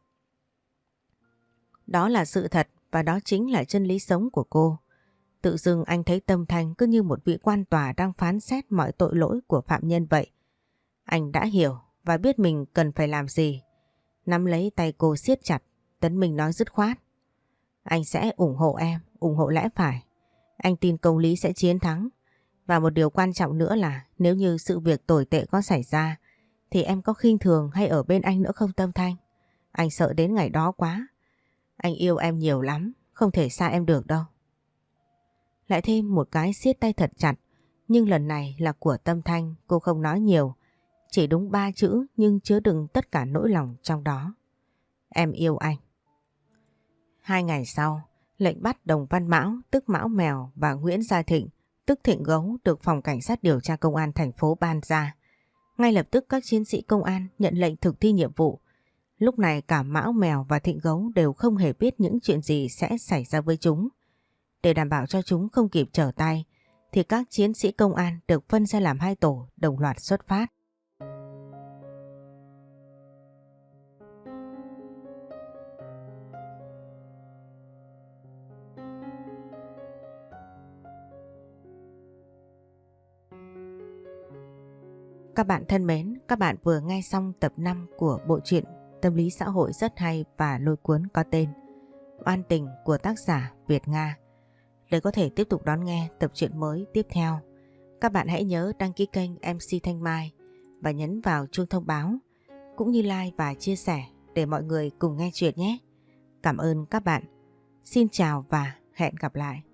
Speaker 1: Đó là sự thật và đó chính là chân lý sống của cô. Tự dưng anh thấy Tâm Thanh cứ như một vị quan tòa đang phán xét mọi tội lỗi của phạm nhân vậy. Anh đã hiểu và biết mình cần phải làm gì. Nắm lấy tay cô siết chặt, Tấn Minh nói dứt khoát. Anh sẽ ủng hộ em, ủng hộ lẽ phải. Anh tin công lý sẽ chiến thắng. Và một điều quan trọng nữa là nếu như sự việc tồi tệ có xảy ra thì em có khinh thường hay ở bên anh nữa không Tâm Thanh? Anh sợ đến ngày đó quá. Anh yêu em nhiều lắm, không thể xa em được đâu. Lại thêm một cái siết tay thật chặt, nhưng lần này là của Tâm Thanh, cô không nói nhiều. Chỉ đúng 3 chữ nhưng chứa đựng tất cả nỗi lòng trong đó. Em yêu anh. 2 ngày sau, lệnh bắt Đồng Văn Mão, tức Mão Mèo và Nguyễn Gia Thịnh, tức Thịnh Gấu được Phòng Cảnh sát điều tra Công an thành phố ban ra. Ngay lập tức các chiến sĩ công an nhận lệnh thực thi nhiệm vụ. Lúc này cả Mão Mèo và Thịnh Gấu đều không hề biết những chuyện gì sẽ xảy ra với chúng. Để đảm bảo cho chúng không kịp trở tay, thì các chiến sĩ công an được phân ra làm 2 tổ đồng loạt xuất phát. Các bạn thân mến, các bạn vừa nghe xong tập 5 của bộ truyện tâm lý xã hội rất hay và lôi cuốn có tên Oan Tình của tác giả Việt Nga. Để có thể tiếp tục đón nghe tập truyện mới tiếp theo, các bạn hãy nhớ đăng ký kênh MC Thanh Mai và nhấn vào chuông thông báo, cũng như like và chia sẻ để mọi người cùng nghe chuyện nhé. Cảm ơn các bạn. Xin chào và hẹn gặp lại.